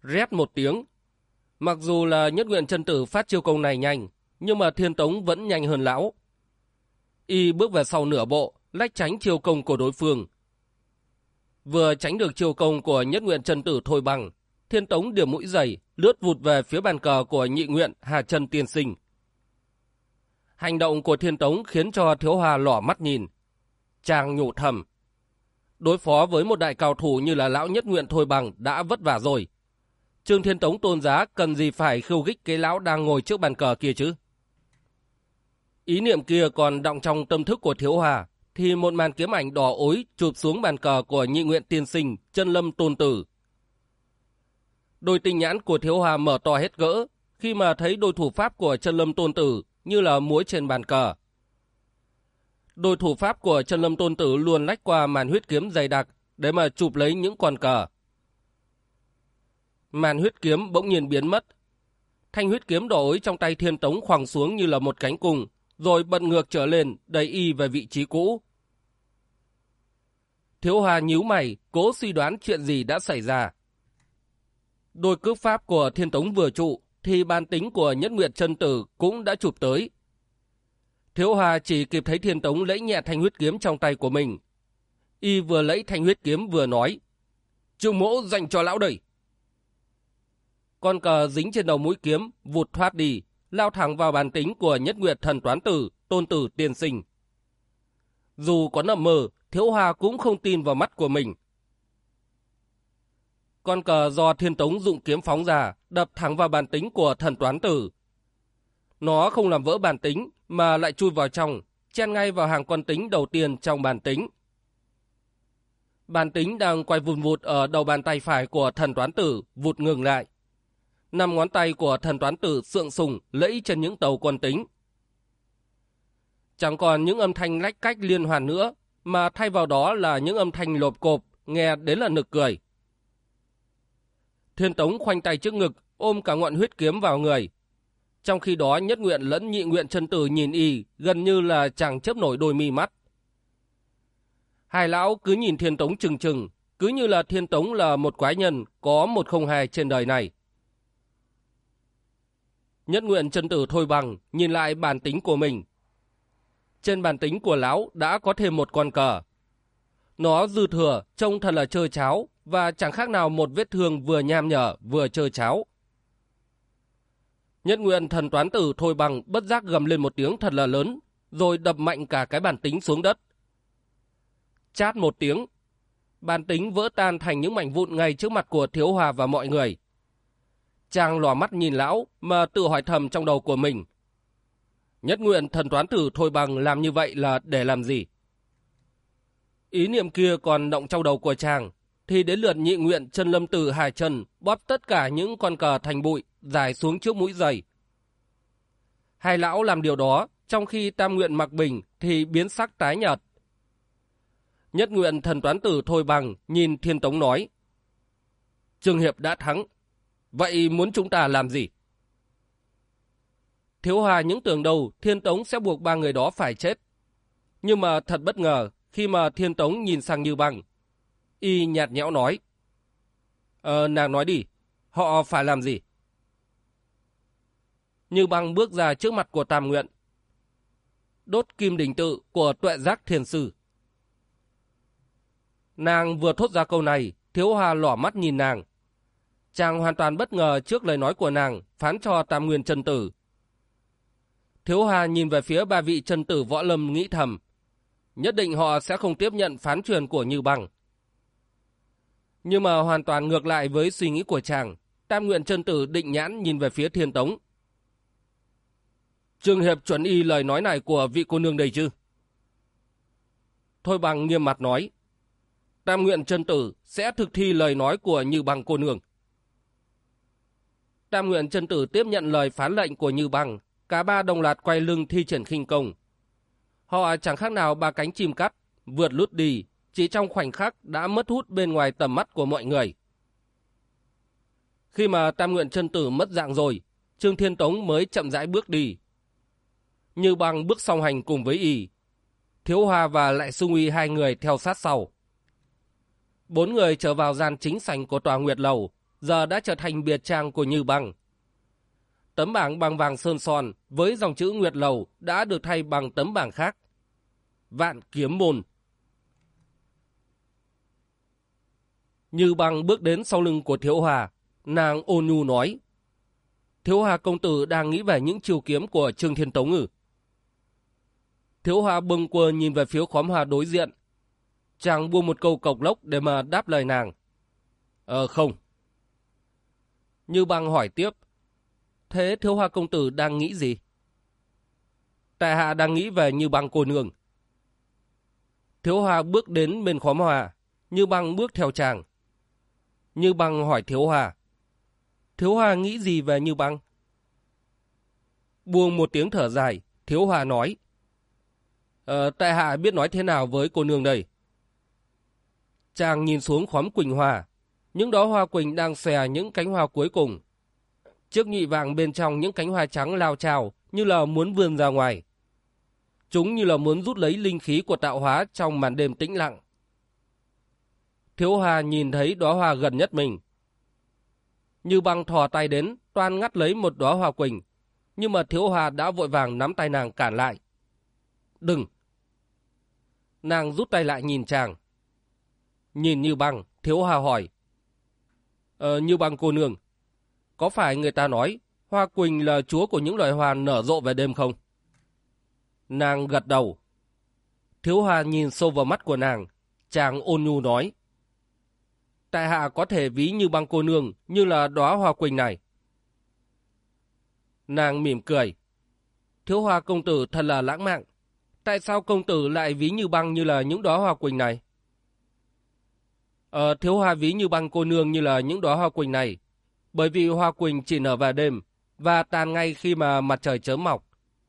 Rét một tiếng. Mặc dù là Nhất Nguyện Chân Tử phát chiêu công này nhanh, nhưng mà Thiên Tống vẫn nhanh hơn lão. Y bước về sau nửa bộ, lách tránh chiêu công của đối phương. Vừa tránh được chiêu công của Nhất Nguyện Chân Tử Thôi Bằng, Thiên Tống điểm mũi giày, lướt vụt về phía bàn cờ của Nhị Nguyện Hà Chân tiên sinh. Hành động của Thiên Tống khiến cho Thiếu Hà lỏ mắt nhìn. Chàng nhủ thầm: đối phó với một đại cao thủ như là lão Nhất Nguyện Thôi Bằng đã vất vả rồi. Trương Thiên Tống tôn giá cần gì phải khiêu khích cái lão đang ngồi trước bàn cờ kia chứ? Ý niệm kia còn đọng trong tâm thức của Thiếu Hà, thì một màn kiếm ảnh đỏ ối chụp xuống bàn cờ của Nhị Nguyện tiên sinh Chân Lâm Tôn Tử. Đôi tinh nhãn của Thiếu Hà mở to hết cỡ khi mà thấy đôi thủ pháp của Chân Lâm Tôn Tử như là múa trên bàn cờ. Đôi thủ pháp của Chân Lâm Tôn Tử luôn lách qua màn huyết kiếm dày đặc để mà chụp lấy những con cờ. Màn huyết kiếm bỗng nhiên biến mất. Thanh huyết kiếm đỏ ối trong tay Thiên Tống khoằng xuống như là một cánh cung, rồi bật ngược trở lên đẩy y về vị trí cũ. Thiếu Hà nhíu mày, cố suy đoán chuyện gì đã xảy ra. Đôi cước pháp của Thiên Tống vừa trụ, thì bàn tính của Nhất Nguyện Chân Tử cũng đã chụp tới. Thiếu Hà chỉ kịp thấy Thiên Tống lấy nhẹ thanh huyết kiếm trong tay của mình. Y vừa lấy thanh huyết kiếm vừa nói: Trương mỗ dành cho lão đây. Con cờ dính trên đầu mũi kiếm, vụt thoát đi, lao thẳng vào bàn tính của Nhất Nguyện Thần Toán Tử, Tôn Tử tiên sinh. Dù có nằm mơ, Thiếu Hà cũng không tin vào mắt của mình. Con cờ do Thiên Tống dụng kiếm phóng ra, đập thẳng vào bàn tính của Thần Toán Tử. Nó không làm vỡ bàn tính, mà lại chui vào trong, chen ngay vào hàng con tính đầu tiên trong bàn tính. Bàn tính đang quay vùn vụt ở đầu bàn tay phải của Thần Toán Tử, vụt ngừng lại. 5 ngón tay của Thần Toán Tử sượng sùng lẫy trên những tàu quân tính. Chẳng còn những âm thanh lách cách liên hoàn nữa, mà thay vào đó là những âm thanh lộp cộp, nghe đến là nực cười. Thiên Tống khoanh tay trước ngực, ôm cả ngọn huyết kiếm vào người. Trong khi đó Nhất Nguyện lẫn Nhị Nguyện Chân Tử nhìn y gần như là chẳng chớp nổi đôi mi mắt. Hai lão cứ nhìn Thiên Tống chừng chừng, cứ như là Thiên Tống là một quái nhân có 102 trên đời này. Nhất Nguyện Chân Tử Thôi Bằng nhìn lại bàn tính của mình. Trên bàn tính của lão đã có thêm một con cờ. Nó dư thừa, trông thật là trơ cháo, và chẳng khác nào một vết thương vừa nham nhở vừa trơ cháo. Nhất Nguyện Thần Toán Tử Thôi Bằng bất giác gầm lên một tiếng thật là lớn, rồi đập mạnh cả cái bàn tính xuống đất. Chát một tiếng, bàn tính vỡ tan thành những mảnh vụn ngay trước mặt của Thiếu Hà và mọi người. Chàng lòa mắt nhìn lão mà tự hỏi thầm trong đầu của mình: Nhất Nguyện Thần Toán Tử Thôi Bằng làm như vậy là để làm gì? Ý niệm kia còn động trong đầu của chàng, thì đến lượt Nhị Nguyện Chân Lâm Tử Hà Chân bóp tất cả những con cờ thành bụi dài xuống trước mũi giày. Hai lão làm điều đó, trong khi Tam Nguyện Mặc Bình thì biến sắc tái nhợt. Nhất Nguyện Thần Toán Tử Thôi Bằng nhìn Thiên Tống nói: Trương Hiệp đã thắng, vậy muốn chúng ta làm gì? Thiếu Hà những tưởng đầu Thiên Tống sẽ buộc ba người đó phải chết. Nhưng mà thật bất ngờ khi mà Thiên Tống nhìn sang Như Băng. Y nhạt nhẽo nói: nàng nói đi, họ phải làm gì? Như Băng bước ra trước mặt của Tam Nguyện. Đốt kim đỉnh tự của Tuệ Giác Thiền Sư. Nàng vừa thốt ra câu này, Thiếu Hà lỏ mắt nhìn nàng. Chàng hoàn toàn bất ngờ trước lời nói của nàng phán cho Tam Nguyên Chân Tử. Thiếu Hà nhìn về phía ba vị chân tử võ lâm nghĩ thầm: nhất định họ sẽ không tiếp nhận phán truyền của Như Băng. Nhưng mà hoàn toàn ngược lại với suy nghĩ của chàng, Tam Nguyện Chân Tử định nhãn nhìn về phía Thiên Tống. Trương Hiệp chuẩn y lời nói này của vị cô nương đây chứ? Thôi Bằng nghiêm mặt nói: Tam Nguyện Chân Tử sẽ thực thi lời nói của Như Băng cô nương. Tam Nguyện Chân Tử tiếp nhận lời phán lệnh của Như Băng, cả ba đồng loạt quay lưng thi triển khinh công. Họ chẳng khác nào ba cánh chim cắt, vượt lút đi, chỉ trong khoảnh khắc đã mất hút bên ngoài tầm mắt của mọi người. Khi mà Tam Nguyện Chân Tử mất dạng rồi, Trương Thiên Tống mới chậm rãi bước đi. Như Băng bước song hành cùng với y. Thiếu Hoa và Lại Sung Uy hai người theo sát sau. 4 người trở vào gian chính sảnh của tòa Nguyệt Lầu, giờ đã trở thành biệt trang của Như Băng. Tấm bảng bằng vàng sơn son với dòng chữ Nguyệt Lầu đã được thay bằng tấm bảng khác: Vạn Kiếm Môn. Như Băng bước đến sau lưng của Thiếu Hòa, nàng ôn nhu nói: Thiếu Hòa công tử đang nghĩ về những chiêu kiếm của Trương Thiên Tống ư? Thiếu Hòa bâng quơ nhìn về phía khóm hoa đối diện. Chàng buông một câu cộc lốc để mà đáp lời nàng: Không. Như Băng hỏi tiếp: Thế Thiếu Hòa công tử đang nghĩ gì? Tại hạ đang nghĩ về Như Băng cô nương. Thiếu Hòa bước đến bên khóm hoa, Như Băng bước theo chàng. Như Băng hỏi Thiếu Hòa: Thiếu Hòa nghĩ gì về Như Băng? Buông một tiếng thở dài, Thiếu Hòa nói: Tại hạ biết nói thế nào với cô nương đây. Chàng nhìn xuống khóm quỳnh hoa, những đóa hoa quỳnh đang xòe những cánh hoa cuối cùng. Chiếc nhụy vàng bên trong những cánh hoa trắng lao trào như là muốn vươn ra ngoài. Chúng như là muốn rút lấy linh khí của tạo hóa trong màn đêm tĩnh lặng. Thiếu Hòa nhìn thấy đóa hoa gần nhất mình. Như Băng thò tay đến, toan ngắt lấy một đóa hoa quỳnh, nhưng mà Thiếu Hòa đã vội vàng nắm tay nàng cản lại. Đừng! Nàng rút tay lại nhìn chàng. Nhìn Như Băng, Thiếu Hòa hỏi: Như Băng cô nương, có phải người ta nói hoa quỳnh là chúa của những loài hoa nở rộ về đêm không? Nàng gật đầu. Thiếu Hòa nhìn sâu vào mắt của nàng, chàng ôn nhu nói: Tại hạ có thể ví Như Băng cô nương như là đóa hoa quỳnh này. Nàng mỉm cười: Thiếu Hòa công tử thật là lãng mạn. Tại sao công tử lại ví Như Băng như là những đóa hoa quỳnh này? Thiếu Hòa ví Như Băng cô nương như là những đóa hoa quỳnh này, bởi vì hoa quỳnh chỉ nở vào đêm và tàn ngay khi mà mặt trời chớm mọc.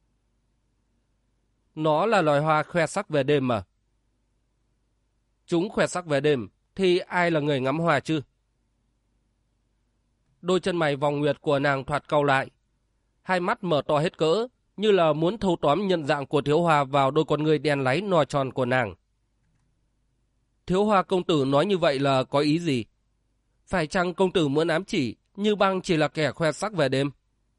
Nó là loài hoa khoe sắc về đêm mà. Chúng khoe sắc về đêm thì ai là người ngắm hoa chứ? Đôi chân mày vòng nguyệt của nàng thoạt cau lại, hai mắt mở to hết cỡ, như là muốn thâu tóm nhận dạng của Thiếu Hòa vào đôi con người đen láy nò tròn của nàng. Thiếu Hòa công tử nói như vậy là có ý gì? Phải chăng công tử muốn ám chỉ Như Băng chỉ là kẻ khoe sắc về đêm?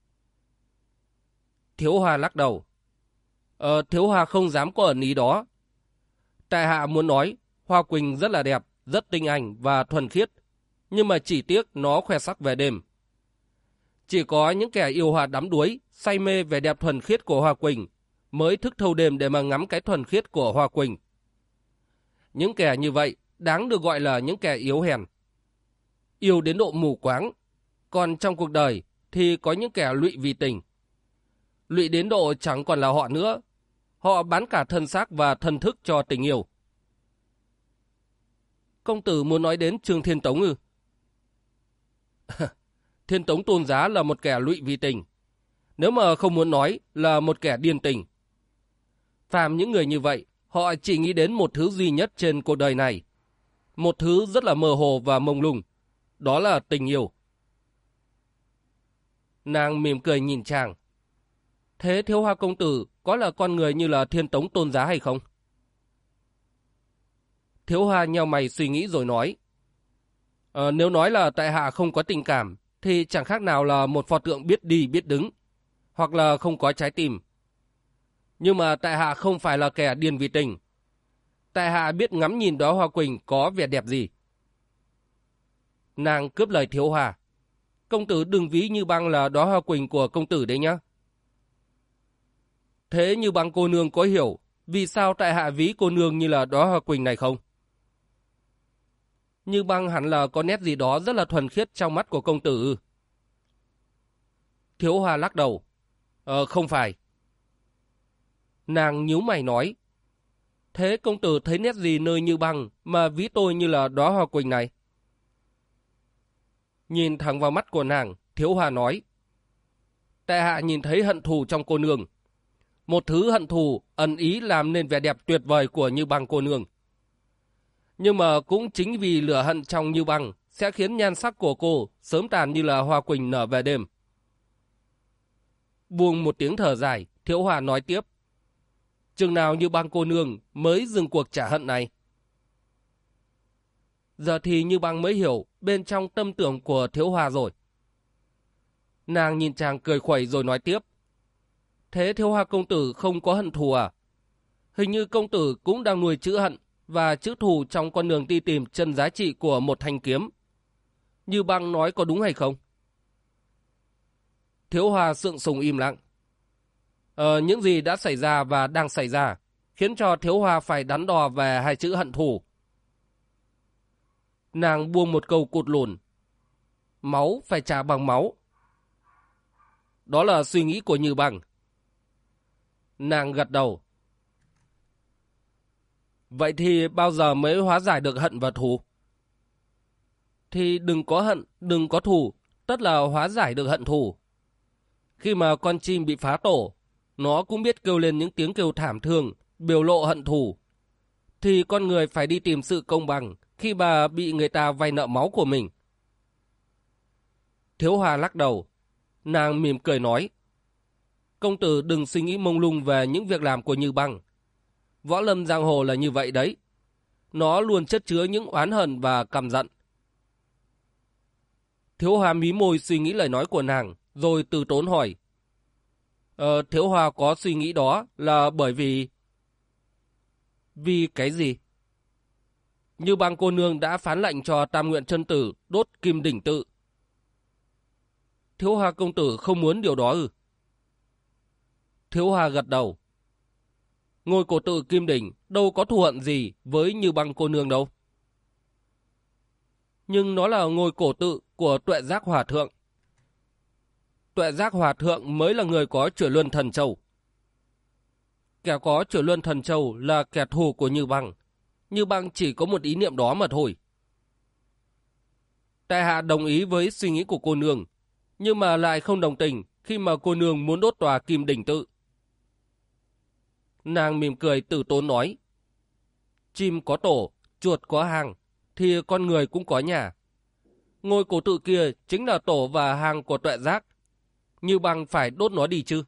Thiếu Hòa lắc đầu. Thiếu Hòa không dám có ẩn ý đó. Tại hạ muốn nói hoa quỳnh rất là đẹp, rất tinh anh và thuần khiết, nhưng mà chỉ tiếc nó khoe sắc về đêm. Chỉ có những kẻ yêu hoa đắm đuối, say mê vẻ đẹp thuần khiết của hoa quỳnh mới thức thâu đêm để mà ngắm cái thuần khiết của hoa quỳnh. Những kẻ như vậy đáng được gọi là những kẻ yếu hèn, yêu đến độ mù quáng. Còn trong cuộc đời thì có những kẻ lụy vì tình, lụy đến độ chẳng còn là họ nữa. Họ bán cả thân xác và thân thức cho tình yêu. Công tử muốn nói đến Trương Thiên Tống ư? Thiên Tống tôn giá là một kẻ lụy vì tình, nếu mà không muốn nói là một kẻ điên tình. Phàm những người như vậy, họ chỉ nghĩ đến một thứ duy nhất trên cuộc đời này, một thứ rất là mơ hồ và mông lung, đó là tình yêu. Nàng mỉm cười nhìn chàng. Thế Thiếu Hoa công tử có là con người như là Thiên Tống tôn giá hay không? Thiếu Hoa nheo mày suy nghĩ rồi nói: Nếu nói là tại hạ không có tình cảm thì chẳng khác nào là một pho tượng biết đi biết đứng, hoặc là không có trái tim. Nhưng mà tại hạ không phải là kẻ điên vì tình. Tại hạ biết ngắm nhìn đóa hoa quỳnh có vẻ đẹp gì. Nàng cướp lời Thiếu Hoa: Công tử đừng ví Như Băng là đóa hoa quỳnh của công tử đấy nhá. Thế Như Băng cô nương có hiểu vì sao tại hạ ví cô nương như là đóa hoa quỳnh này không? Như Băng hẳn là có nét gì đó rất là thuần khiết trong mắt của công tử. Thiếu Hoa lắc đầu: Không phải. Nàng nhíu mày nói: Thế công tử thấy nét gì nơi Như Băng mà ví tôi như là đóa hoa quỳnh này? Nhìn thẳng vào mắt của nàng, Thiếu Hoa nói: Tại hạ nhìn thấy hận thù trong cô nương. Một thứ hận thù ẩn ý làm nên vẻ đẹp tuyệt vời của Như Băng cô nương. Nhưng mà cũng chính vì lửa hận trong Như Băng sẽ khiến nhan sắc của cô sớm tàn như là hoa quỳnh nở về đêm. Buông một tiếng thở dài, Thiếu Hoa nói tiếp: Chừng nào Như Băng cô nương mới dừng cuộc trả hận này? Giờ thì Như Băng mới hiểu bên trong tâm tưởng của Thiếu Hòa rồi. Nàng nhìn chàng cười khuẩy rồi nói tiếp. Thế Thiếu Hòa công tử không có hận thù à? Hình như công tử cũng đang nuôi chữ hận và chữ thù trong con đường đi tìm chân giá trị của một thanh kiếm. Như Băng nói có đúng hay không? Thiếu Hòa sượng sùng im lặng. Những gì đã xảy ra và đang xảy ra khiến cho Thiếu Hòa phải đắn đo về hai chữ hận thù. Nàng buông một câu cụt lùn. Máu phải trả bằng máu. Đó là suy nghĩ của Như Băng. Nàng gật đầu. Vậy thì bao giờ mới hóa giải được hận và thù? Thì đừng có hận, đừng có thù, tất là hóa giải được hận thù. Khi mà con chim bị phá tổ, nó cũng biết kêu lên những tiếng kêu thảm thương, biểu lộ hận thù. Thì con người phải đi tìm sự công bằng khi bà bị người ta vay nợ máu của mình. Thiếu Hòa lắc đầu. Nàng mỉm cười nói. Công tử đừng suy nghĩ mông lung về những việc làm của Như Băng. Võ lâm giang hồ là như vậy đấy. Nó luôn chất chứa những oán hận và căm giận. Thiếu Hòa mí môi suy nghĩ lời nói của nàng, rồi từ tốn hỏi. Thiếu Hòa có suy nghĩ đó là bởi vì... Vì cái gì? Như Băng cô nương đã phán lệnh cho Tam Nguyện chân tử đốt Kim Đỉnh Tự. Thiếu Hòa công tử không muốn điều đó ư? Thiếu Hòa gật đầu. Ngôi cổ tự Kim Đỉnh đâu có thù hận gì với Như Băng cô nương đâu. Nhưng nó là ngôi cổ tự của Tuệ Giác Hòa Thượng. Tuệ Giác Hòa Thượng mới là người có Chổi Luân Thần Châu. Kẻ có Chổi Luân Thần Châu là kẻ thù của Như Băng. Như Băng chỉ có một ý niệm đó mà thôi. Tại hạ đồng ý với suy nghĩ của cô nương, nhưng mà lại không đồng tình khi mà cô nương muốn đốt tòa Kim Đỉnh Tự. Nàng mỉm cười từ tốn nói. Chim có tổ, chuột có hang, thì con người cũng có nhà. Ngôi cổ tự kia chính là tổ và hang của Tuệ Giác. Như Băng phải đốt nó đi chứ?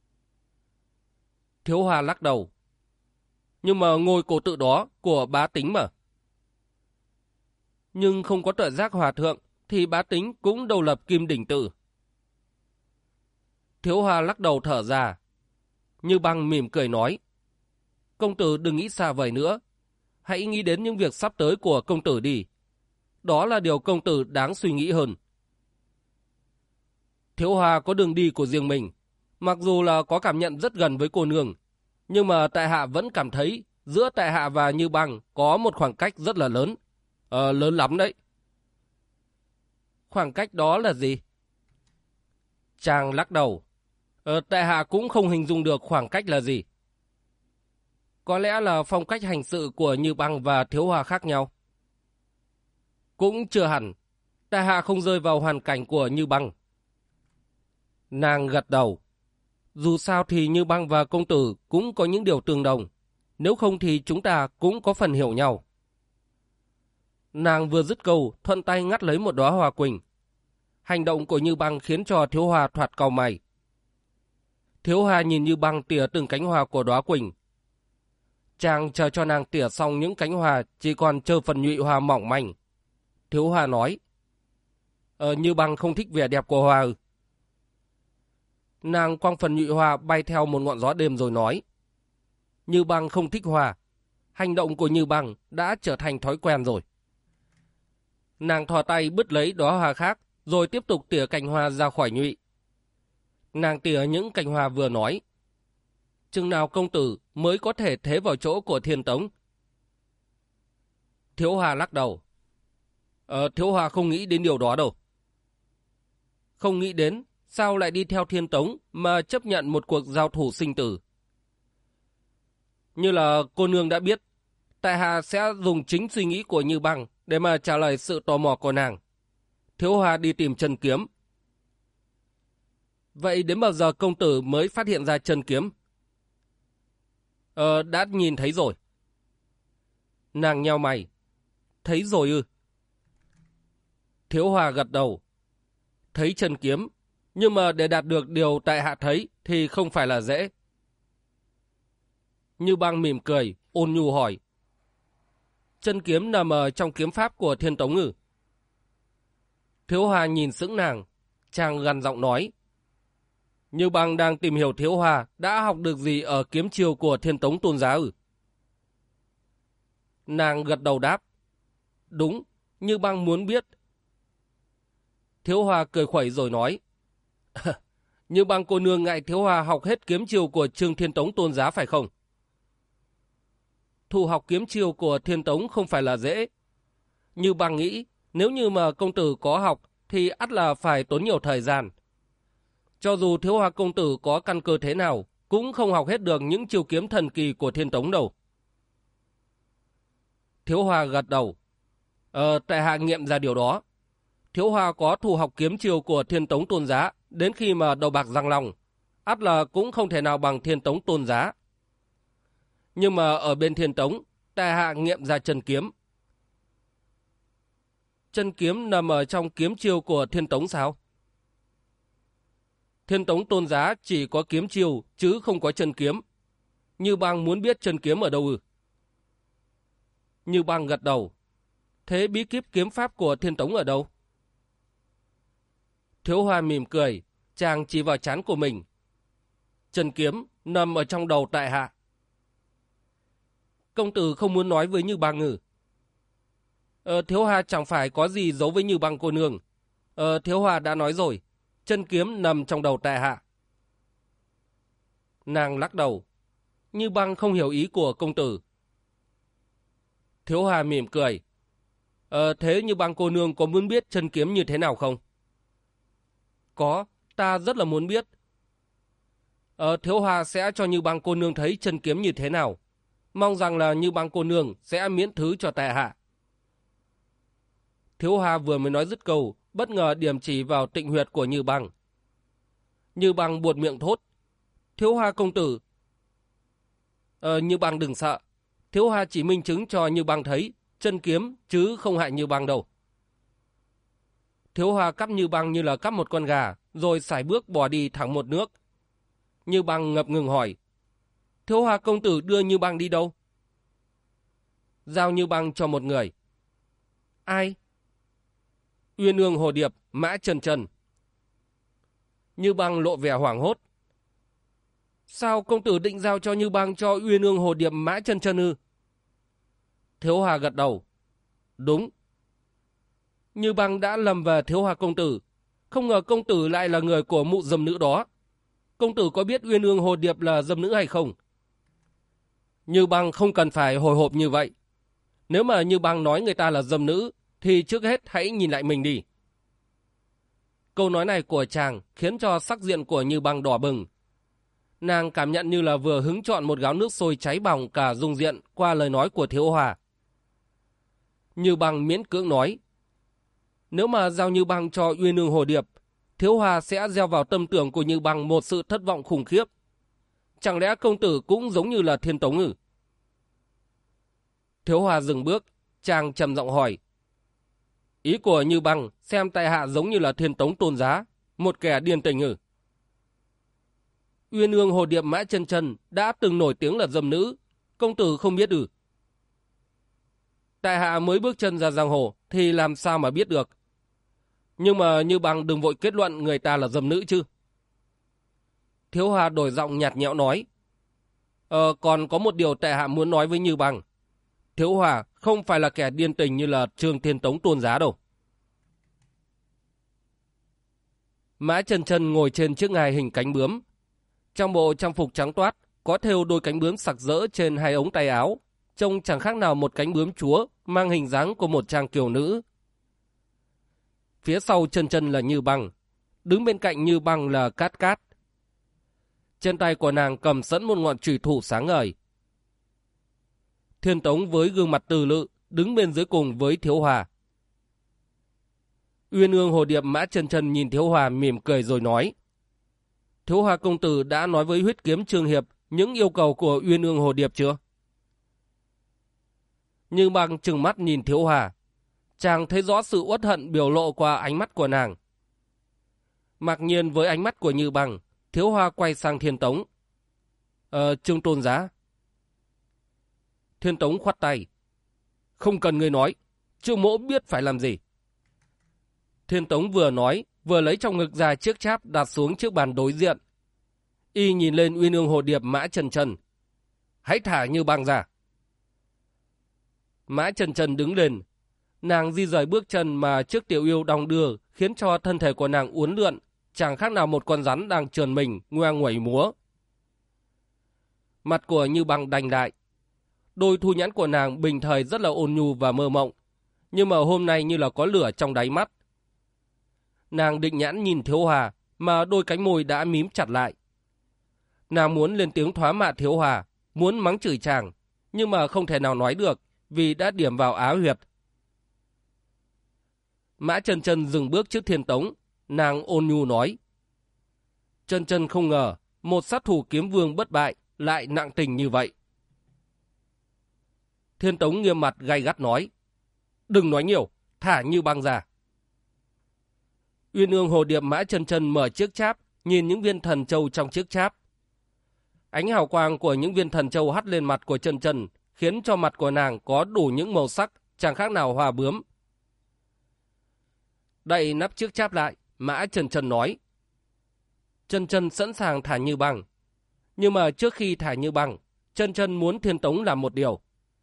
Thiếu Hòa lắc đầu. Nhưng mà ngôi cổ tự đó của Bá Tính mà. Nhưng không có Tuệ Giác Hòa Thượng thì Bá Tính cũng đầu lập Kim Đỉnh Tự. Thiếu Hòa lắc đầu thở ra. Như Băng mỉm cười nói. Công tử đừng nghĩ xa vời nữa. Hãy nghĩ đến những việc sắp tới của công tử đi. Đó là điều công tử đáng suy nghĩ hơn. Thiếu Hòa có đường đi của riêng mình. Mặc dù là có cảm nhận rất gần với cô nương, nhưng mà tại hạ vẫn cảm thấy giữa tại hạ và Như Băng có một khoảng cách rất là lớn. Lớn lắm đấy. Khoảng cách đó là gì? Chàng lắc đầu. Tại hạ cũng không hình dung được khoảng cách là gì. Có lẽ là phong cách hành sự của Như Băng và Thiếu Hòa khác nhau. Cũng chưa hẳn. Tại hạ không rơi vào hoàn cảnh của Như Băng. Nàng gật đầu. Dù sao thì Như Băng và công tử cũng có những điều tương đồng. Nếu không thì chúng ta cũng có phần hiểu nhau. Nàng vừa dứt câu, thuận tay ngắt lấy một đóa hoa quỳnh. Hành động của Như Băng khiến cho Thiếu Hòa thoạt cau mày. Thiếu Hòa nhìn Như Băng tỉa từng cánh hoa của đóa quỳnh. Chàng chờ cho nàng tỉa xong những cánh hoa, chỉ còn chờ phần nhụy hoa mỏng manh. Thiếu Hòa nói. Như Băng không thích vẻ đẹp của hoa ư? Nàng quăng phần nhụy hoa bay theo một ngọn gió đêm rồi nói. Như Băng không thích hoa. Hành động của Như Băng đã trở thành thói quen rồi. Nàng thò tay bứt lấy đóa hoa khác, rồi tiếp tục tỉa cành hoa ra khỏi nhụy. Nàng tỉa những cành hoa vừa nói. Chừng nào công tử mới có thể thế vào chỗ của Thiên Tống? Thiếu Hòa lắc đầu. Thiếu Hòa không nghĩ đến điều đó đâu. Không nghĩ đến, sao lại đi theo Thiên Tống mà chấp nhận một cuộc giao thủ sinh tử? Như là cô nương đã biết, tại hạ sẽ dùng chính suy nghĩ của Như Băng để mà trả lời sự tò mò của nàng. Thiếu Hòa đi tìm chân kiếm. Vậy đến bao giờ công tử mới phát hiện ra chân kiếm? Đã nhìn thấy rồi. Nàng nheo mày. Thấy rồi ư? Thiếu Hòa gật đầu. Thấy chân kiếm, nhưng mà để đạt được điều tại hạ thấy thì không phải là dễ. Như Băng mỉm cười, ôn nhu hỏi. Chân kiếm nằm ở trong kiếm pháp của Thiên Tống ư? Thiếu Hòa nhìn sững nàng, chàng gằn giọng nói. Như Bằng đang tìm hiểu Thiếu Hòa đã học được gì ở kiếm chiêu của Thiên Tống tôn giá ư? Nàng gật đầu đáp. Đúng, Như Bằng muốn biết. Thiếu Hòa cười khuẩy rồi nói. Như Bằng cô nương ngại Thiếu Hòa học hết kiếm chiêu của Trương Thiên Tống tôn giá phải không? Thủ học kiếm chiêu của Thiên Tống không phải là dễ. Như Bằng nghĩ, nếu như mà công tử có học thì ắt là phải tốn nhiều thời gian. Cho dù Thiếu Hòa công tử có căn cơ thế nào, cũng không học hết được những chiêu kiếm thần kỳ của Thiên Tống đâu. Thiếu Hòa gật đầu. Tại hạ nghiệm ra điều đó. Thiếu Hòa có thủ học kiếm chiêu của Thiên Tống tôn giá, đến khi mà đầu bạc răng long, ắt là cũng không thể nào bằng Thiên Tống tôn giá. Nhưng mà ở bên Thiên Tống, tại hạ nghiệm ra chân kiếm. Chân kiếm nằm ở trong kiếm chiêu của Thiên Tống sao? Thiên Tống tôn giá chỉ có kiếm chiêu chứ không có chân kiếm. Như Bằng muốn biết chân kiếm ở đâu ư? Như Bằng gật đầu. Thế bí kíp kiếm pháp của Thiên Tống ở đâu? Thiếu Hòa mỉm cười, chàng chỉ vào trán của mình. Chân kiếm nằm ở trong đầu tại hạ. Công tử không muốn nói với Như Bằng ư? Thiếu Hòa chẳng phải có gì giấu với Như Bằng cô nương. Thiếu Hòa đã nói rồi, chân kiếm nằm trong đầu tại hạ. Nàng lắc đầu. Như Bằng không hiểu ý của công tử. Thiếu Hòa mỉm cười. Thế Như Bằng cô nương có muốn biết chân kiếm như thế nào không? Có, ta rất là muốn biết. Thiếu Hòa sẽ cho Như Bằng cô nương thấy chân kiếm như thế nào. Mong rằng là Như Bằng cô nương sẽ miễn thứ cho tại hạ. Thiếu Hòa vừa mới nói dứt câu, bất ngờ điểm chỉ vào tịnh huyệt của Như Bằng. Như Bằng buột miệng thốt. Thiếu Hòa công tử. Như Bằng đừng sợ. Thiếu Hòa chỉ minh chứng cho Như Bằng thấy chân kiếm chứ không hại Như Bằng đâu. Thiếu Hòa cắp Như Bằng như là cắp một con gà, rồi sải bước bỏ đi thẳng một nước. Như Bằng ngập ngừng hỏi. Thiếu Hòa công tử đưa Như Bằng đi đâu? Giao Như Bằng cho một người. Ai? Uyên Ương Hồ Điệp, Mã Chân Chân. Như Bằng lộ vẻ hoảng hốt. Sao công tử định giao cho Như Bằng cho Uyên Ương Hồ Điệp, Mã Chân Chân ư? Thiếu Hòa gật đầu. Đúng. Như Bằng đã lầm về Thiếu Hòa công tử. Không ngờ công tử lại là người của mụ dâm nữ đó. Công tử có biết Uyên Ương Hồ Điệp là dâm nữ hay không? Như Bằng không cần phải hồi hộp như vậy. Nếu mà Như Bằng nói người ta là dâm nữ, thì trước hết hãy nhìn lại mình đi. Câu nói này của chàng khiến cho sắc diện của Như Bằng đỏ bừng. Nàng cảm nhận như là vừa hứng chọn một gáo nước sôi cháy bỏng cả dung diện qua lời nói của Thiếu Hòa. Như Bằng miễn cưỡng nói. Nếu mà giao Như Bằng cho Uyên Ương Hồ Điệp, Thiếu Hòa sẽ gieo vào tâm tưởng của Như Bằng một sự thất vọng khủng khiếp. Chẳng lẽ công tử cũng giống như là Thiên Tống ư? Thiếu Hòa dừng bước, chàng trầm giọng hỏi. Ý của Như Bằng xem tại hạ giống như là Thiên Tống tôn giá, một kẻ điên tình ư? Uyên Ương Hồ Điệp Mã Chân Chân đã từng nổi tiếng là dâm nữ, công tử không biết ư? Tại hạ mới bước chân ra giang hồ thì làm sao mà biết được. Nhưng mà Như Bằng đừng vội kết luận người ta là dâm nữ chứ. Thiếu Hòa đổi giọng nhạt nhẽo nói. Còn có một điều tại hạ muốn nói với Như Bằng. Thiếu Hòa không phải là kẻ điên tình như là Trương Thiên Tống tôn giá đâu. Mã Chân Chân ngồi trên chiếc ngai hình cánh bướm. Trong bộ trang phục trắng toát, có thêu đôi cánh bướm sặc sỡ trên hai ống tay áo, trông chẳng khác nào một cánh bướm chúa mang hình dáng của một trang kiều nữ. Phía sau Chân Chân là Như Bằng, đứng bên cạnh Như Bằng là Cát Cát. Trên tay của nàng cầm sẵn một ngọn chùy thủ sáng ngời. Thiên Tống với gương mặt từ lự đứng bên dưới cùng với Thiếu Hòa. Uyên Ương Hồ Điệp Mã Chân Chân nhìn Thiếu Hòa mỉm cười rồi nói. Thiếu Hòa công tử đã nói với Huyết Kiếm Trương Hiệp những yêu cầu của Uyên Ương Hồ Điệp chưa? Như Bằng trừng mắt nhìn Thiếu Hòa. Chàng thấy rõ sự uất hận biểu lộ qua ánh mắt của nàng. Mặc nhiên với ánh mắt của Như Bằng, Thiếu Hòa quay sang Thiên Tống. Trương tôn giá. Thiên Tống khoát tay. Không cần ngươi nói, Trương mỗ biết phải làm gì. Thiên Tống vừa nói, vừa lấy trong ngực ra chiếc cháp đặt xuống trước bàn đối diện. Y nhìn lên Uyên Ương Hồ Điệp Mã Trần Trần. Hãy thả Như Băng ra. Mã Trần Trần đứng lên. Nàng di rời bước chân mà trước Tiểu Yêu đong đưa, khiến cho thân thể của nàng uốn lượn, chẳng khác nào một con rắn đang trườn mình, ngoe nguẩy múa. Mặt của Như Băng đanh lại. Đôi thu nhãn của nàng bình thời rất là ôn nhu và mơ mộng, nhưng mà hôm nay như là có lửa trong đáy mắt. Nàng định nhãn nhìn Thiếu Hòa, mà đôi cánh môi đã mím chặt lại. Nàng muốn lên tiếng thoá mạ Thiếu Hòa, muốn mắng chửi chàng, nhưng mà không thể nào nói được, vì đã điểm vào á huyệt. Mã Trần Trần dừng bước trước Thiên Tống, nàng ôn nhu nói. Trần Trần không ngờ, một sát thủ kiếm vương bất bại lại nặng tình như vậy. Thiên Tống nghiêm mặt gay gắt nói. Đừng nói nhiều, thả Như Băng ra. Uyên Ương Hồ Điệp Mã Trần Trần mở chiếc cháp, nhìn những viên thần châu trong chiếc cháp. Ánh hào quang của những viên thần châu hắt lên mặt của Trần Trần, khiến cho mặt của nàng có đủ những màu sắc, chẳng khác nào hoa bướm. Đậy nắp chiếc cháp lại, Mã Trần Trần nói. Trần Trần sẵn sàng thả Như Băng. Nhưng mà trước khi thả Như Băng, Trần Trần muốn Thiên Tống làm một điều.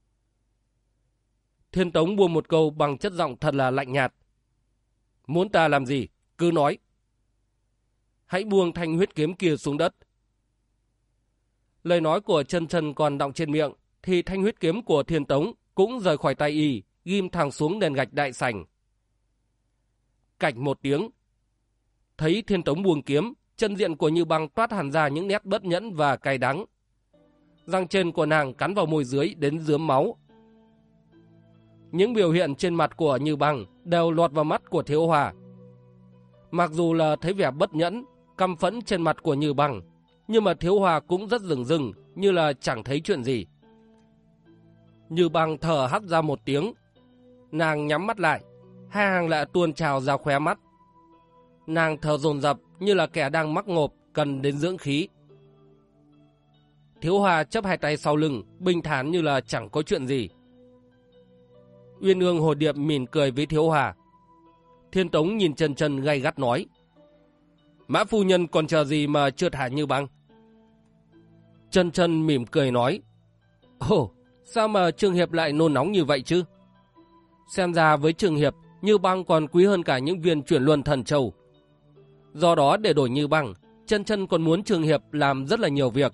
Thiên Tống buông một câu bằng chất giọng thật là lạnh nhạt. Muốn ta làm gì? Cứ nói. Hãy buông thanh huyết kiếm kia xuống đất. Lời nói của Trần Trần còn đọng trên miệng, thì thanh huyết kiếm của Thiên Tống cũng rời khỏi tay y, ghim thẳng xuống nền gạch đại sảnh. Cạch một tiếng. Thấy Thiên Tống buông kiếm, chân diện của Như Băng toát hẳn ra những nét bất nhẫn và cay đắng. Răng trên của nàng cắn vào môi dưới đến rướm máu. Những biểu hiện trên mặt của Như Băng đều lọt vào mắt của Thiếu Hòa. Mặc dù là thấy vẻ bất nhẫn, căm phẫn trên mặt của Như Băng, nhưng mà Thiếu Hòa cũng rất rừng rừng, như là chẳng thấy chuyện gì. Như Băng thở hắt ra một tiếng. Nàng nhắm mắt lại, hai hàng lệ tuôn trào ra khóe mắt. Nàng thở dồn dập như là kẻ đang mắc ngộp, cần đến dưỡng khí. Thiếu Hòa chấp hai tay sau lưng, bình thản như là chẳng có chuyện gì. Uyên Ương Hồ Điệp mỉm cười với Thiếu Hòa. Thiên Tống nhìn Trần Trần gay gắt nói. Mã phu nhân còn chờ gì mà chưa thả Như Băng? Trần Trần mỉm cười nói. Ồ, sao mà Trương Hiệp lại nôn nóng như vậy chứ? Xem ra với Trương Hiệp, Như Băng còn quý hơn cả những viên chuyển luân thần châu. Do đó để đổi Như Băng, Trần Trần còn muốn Trương Hiệp làm rất là nhiều việc.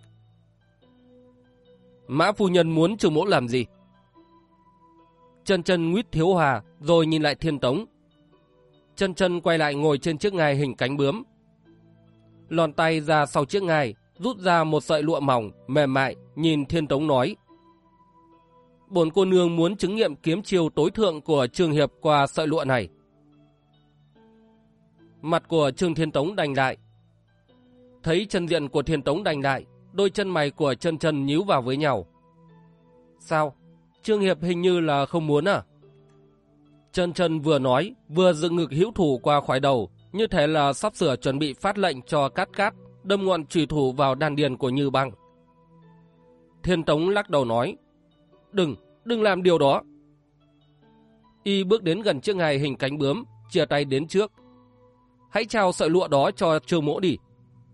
Mã phu nhân muốn Trương mỗ làm gì? Trần Trần nguyết Thiếu Hòa rồi nhìn lại Thiên Tống. Trần Trần quay lại ngồi trên chiếc ngai hình cánh bướm. Lòn tay ra sau chiếc ngai, rút ra một sợi lụa mỏng, mềm mại, nhìn Thiên Tống nói. Bổn cô nương muốn chứng nghiệm kiếm chiêu tối thượng của Trương Hiệp qua sợi lụa này. Mặt của Trương Thiên Tống đành lại. Thấy chân diện của Thiên Tống đành lại, đôi chân mày của Trần Trần nhíu vào với nhau. Sao? Trương Hiệp hình như là không muốn à? Trần Trần vừa nói, vừa dựng ngực hữu thủ qua khỏi đầu, như thể là sắp sửa chuẩn bị phát lệnh cho Cát Cát đâm ngọn chùy thủ vào đan điền của Như Băng. Thiên Tống lắc đầu nói. Đừng làm điều đó. Y bước đến gần chiếc ngai hình cánh bướm, chia tay đến trước. Hãy trao sợi lụa đó cho Trương mỗ đi.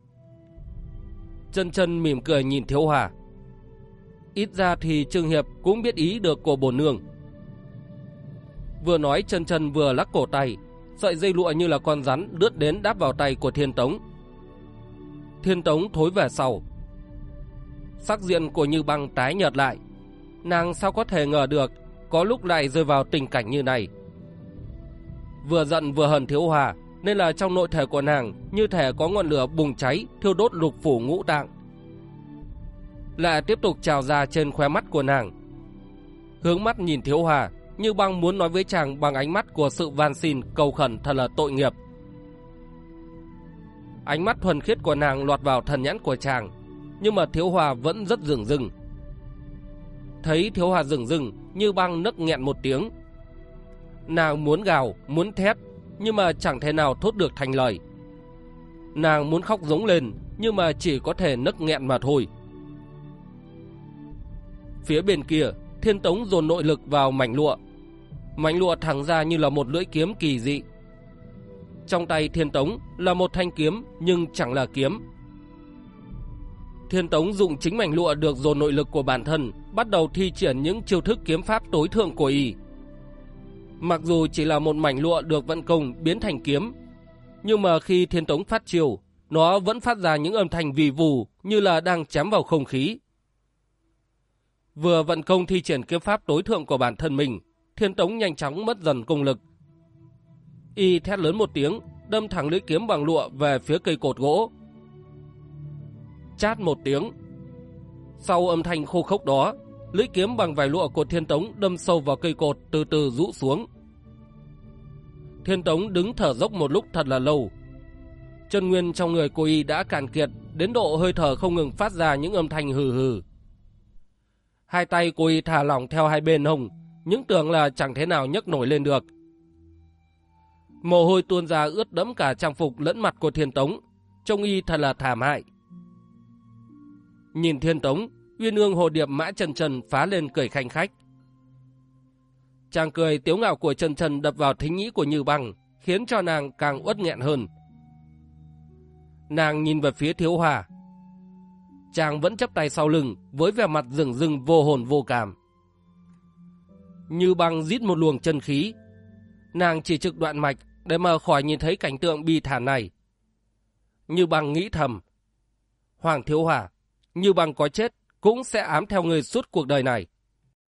Trần Trần mỉm cười nhìn Thiếu Hòa. Ít ra thì Trương Hiệp cũng biết ý được của bổn nương. Vừa nói Trần Trần vừa lắc cổ tay, sợi dây lụa như là con rắn lướt đến đáp vào tay của Thiên Tống. Thiên Tống thối về sau. Sắc diện của Như Băng tái nhợt lại. Nàng sao có thể ngờ được có lúc lại rơi vào tình cảnh như này. Vừa giận vừa hờn Thiếu Hòa, nên là trong nội thể của nàng như thể có ngọn lửa bùng cháy thiêu đốt lục phủ ngũ tạng. Lại tiếp tục trào ra trên khóe mắt của nàng. Hướng mắt nhìn Thiếu Hòa, Như Băng muốn nói với chàng bằng ánh mắt của sự van xin cầu khẩn thật là tội nghiệp. Ánh mắt thuần khiết của nàng lọt vào thần nhãn của chàng, nhưng mà Thiếu Hòa vẫn rất dửng dưng. Thấy Thiếu Hòa dửng dưng, Như Băng nấc nghẹn một tiếng. Nàng muốn gào, muốn thét, nhưng mà chẳng thể nào thốt được thành lời. Nàng muốn khóc giống lên, nhưng mà chỉ có thể nấc nghẹn mà thôi. Phía bên kia, Thiên Tống dồn nội lực vào mảnh lụa. Mảnh lụa thẳng ra như là một lưỡi kiếm kỳ dị. Trong tay Thiên Tống là một thanh kiếm nhưng chẳng là kiếm. Thiên Tống dùng chính mảnh lụa được dồn nội lực của bản thân, bắt đầu thi triển những chiêu thức kiếm pháp tối thượng của y. Mặc dù chỉ là một mảnh lụa được vận công biến thành kiếm, nhưng mà khi Thiên Tống phát chiêu, nó vẫn phát ra những âm thanh vì vù như là đang chém vào không khí. Vừa vận công thi triển kiếm pháp tối thượng của bản thân mình, Thiên Tống nhanh chóng mất dần công lực. Y thét lớn một tiếng, đâm thẳng lưỡi kiếm bằng lụa về phía cây cột gỗ. Chát một tiếng. Sau âm thanh khô khốc đó, lưỡi kiếm bằng vải lụa của Thiên Tống đâm sâu vào cây cột, từ từ rũ xuống. Thiên Tống đứng thở dốc một lúc thật là lâu. Chân nguyên trong người cô y đã cạn kiệt, đến độ hơi thở không ngừng phát ra những âm thanh hừ hừ. Hai tay cô y thả lỏng theo hai bên hông, những tưởng là chẳng thế nào nhấc nổi lên được. Mồ hôi tuôn ra ướt đẫm cả trang phục lẫn mặt của Thiên Tống, trông y thật là thảm hại. Nhìn Thiên Tống, Uyên Ương Hồ Điệp Mã Trần Trần phá lên cười khanh khách. Chàng cười tiếu ngạo của Trần Trần đập vào thính nhĩ của Như Băng, khiến cho nàng càng uất nghẹn hơn. Nàng nhìn về phía Thiếu Hòa. Chàng vẫn chắp tay sau lưng với vẻ mặt rừng rưng vô hồn vô cảm. Như Băng rít một luồng chân khí. Nàng chỉ trực đoạn mạch để mà khỏi nhìn thấy cảnh tượng bi thảm này. Như Băng nghĩ thầm: Hoàng Thiếu Hòa, Như Băng có chết cũng sẽ ám theo người suốt cuộc đời này.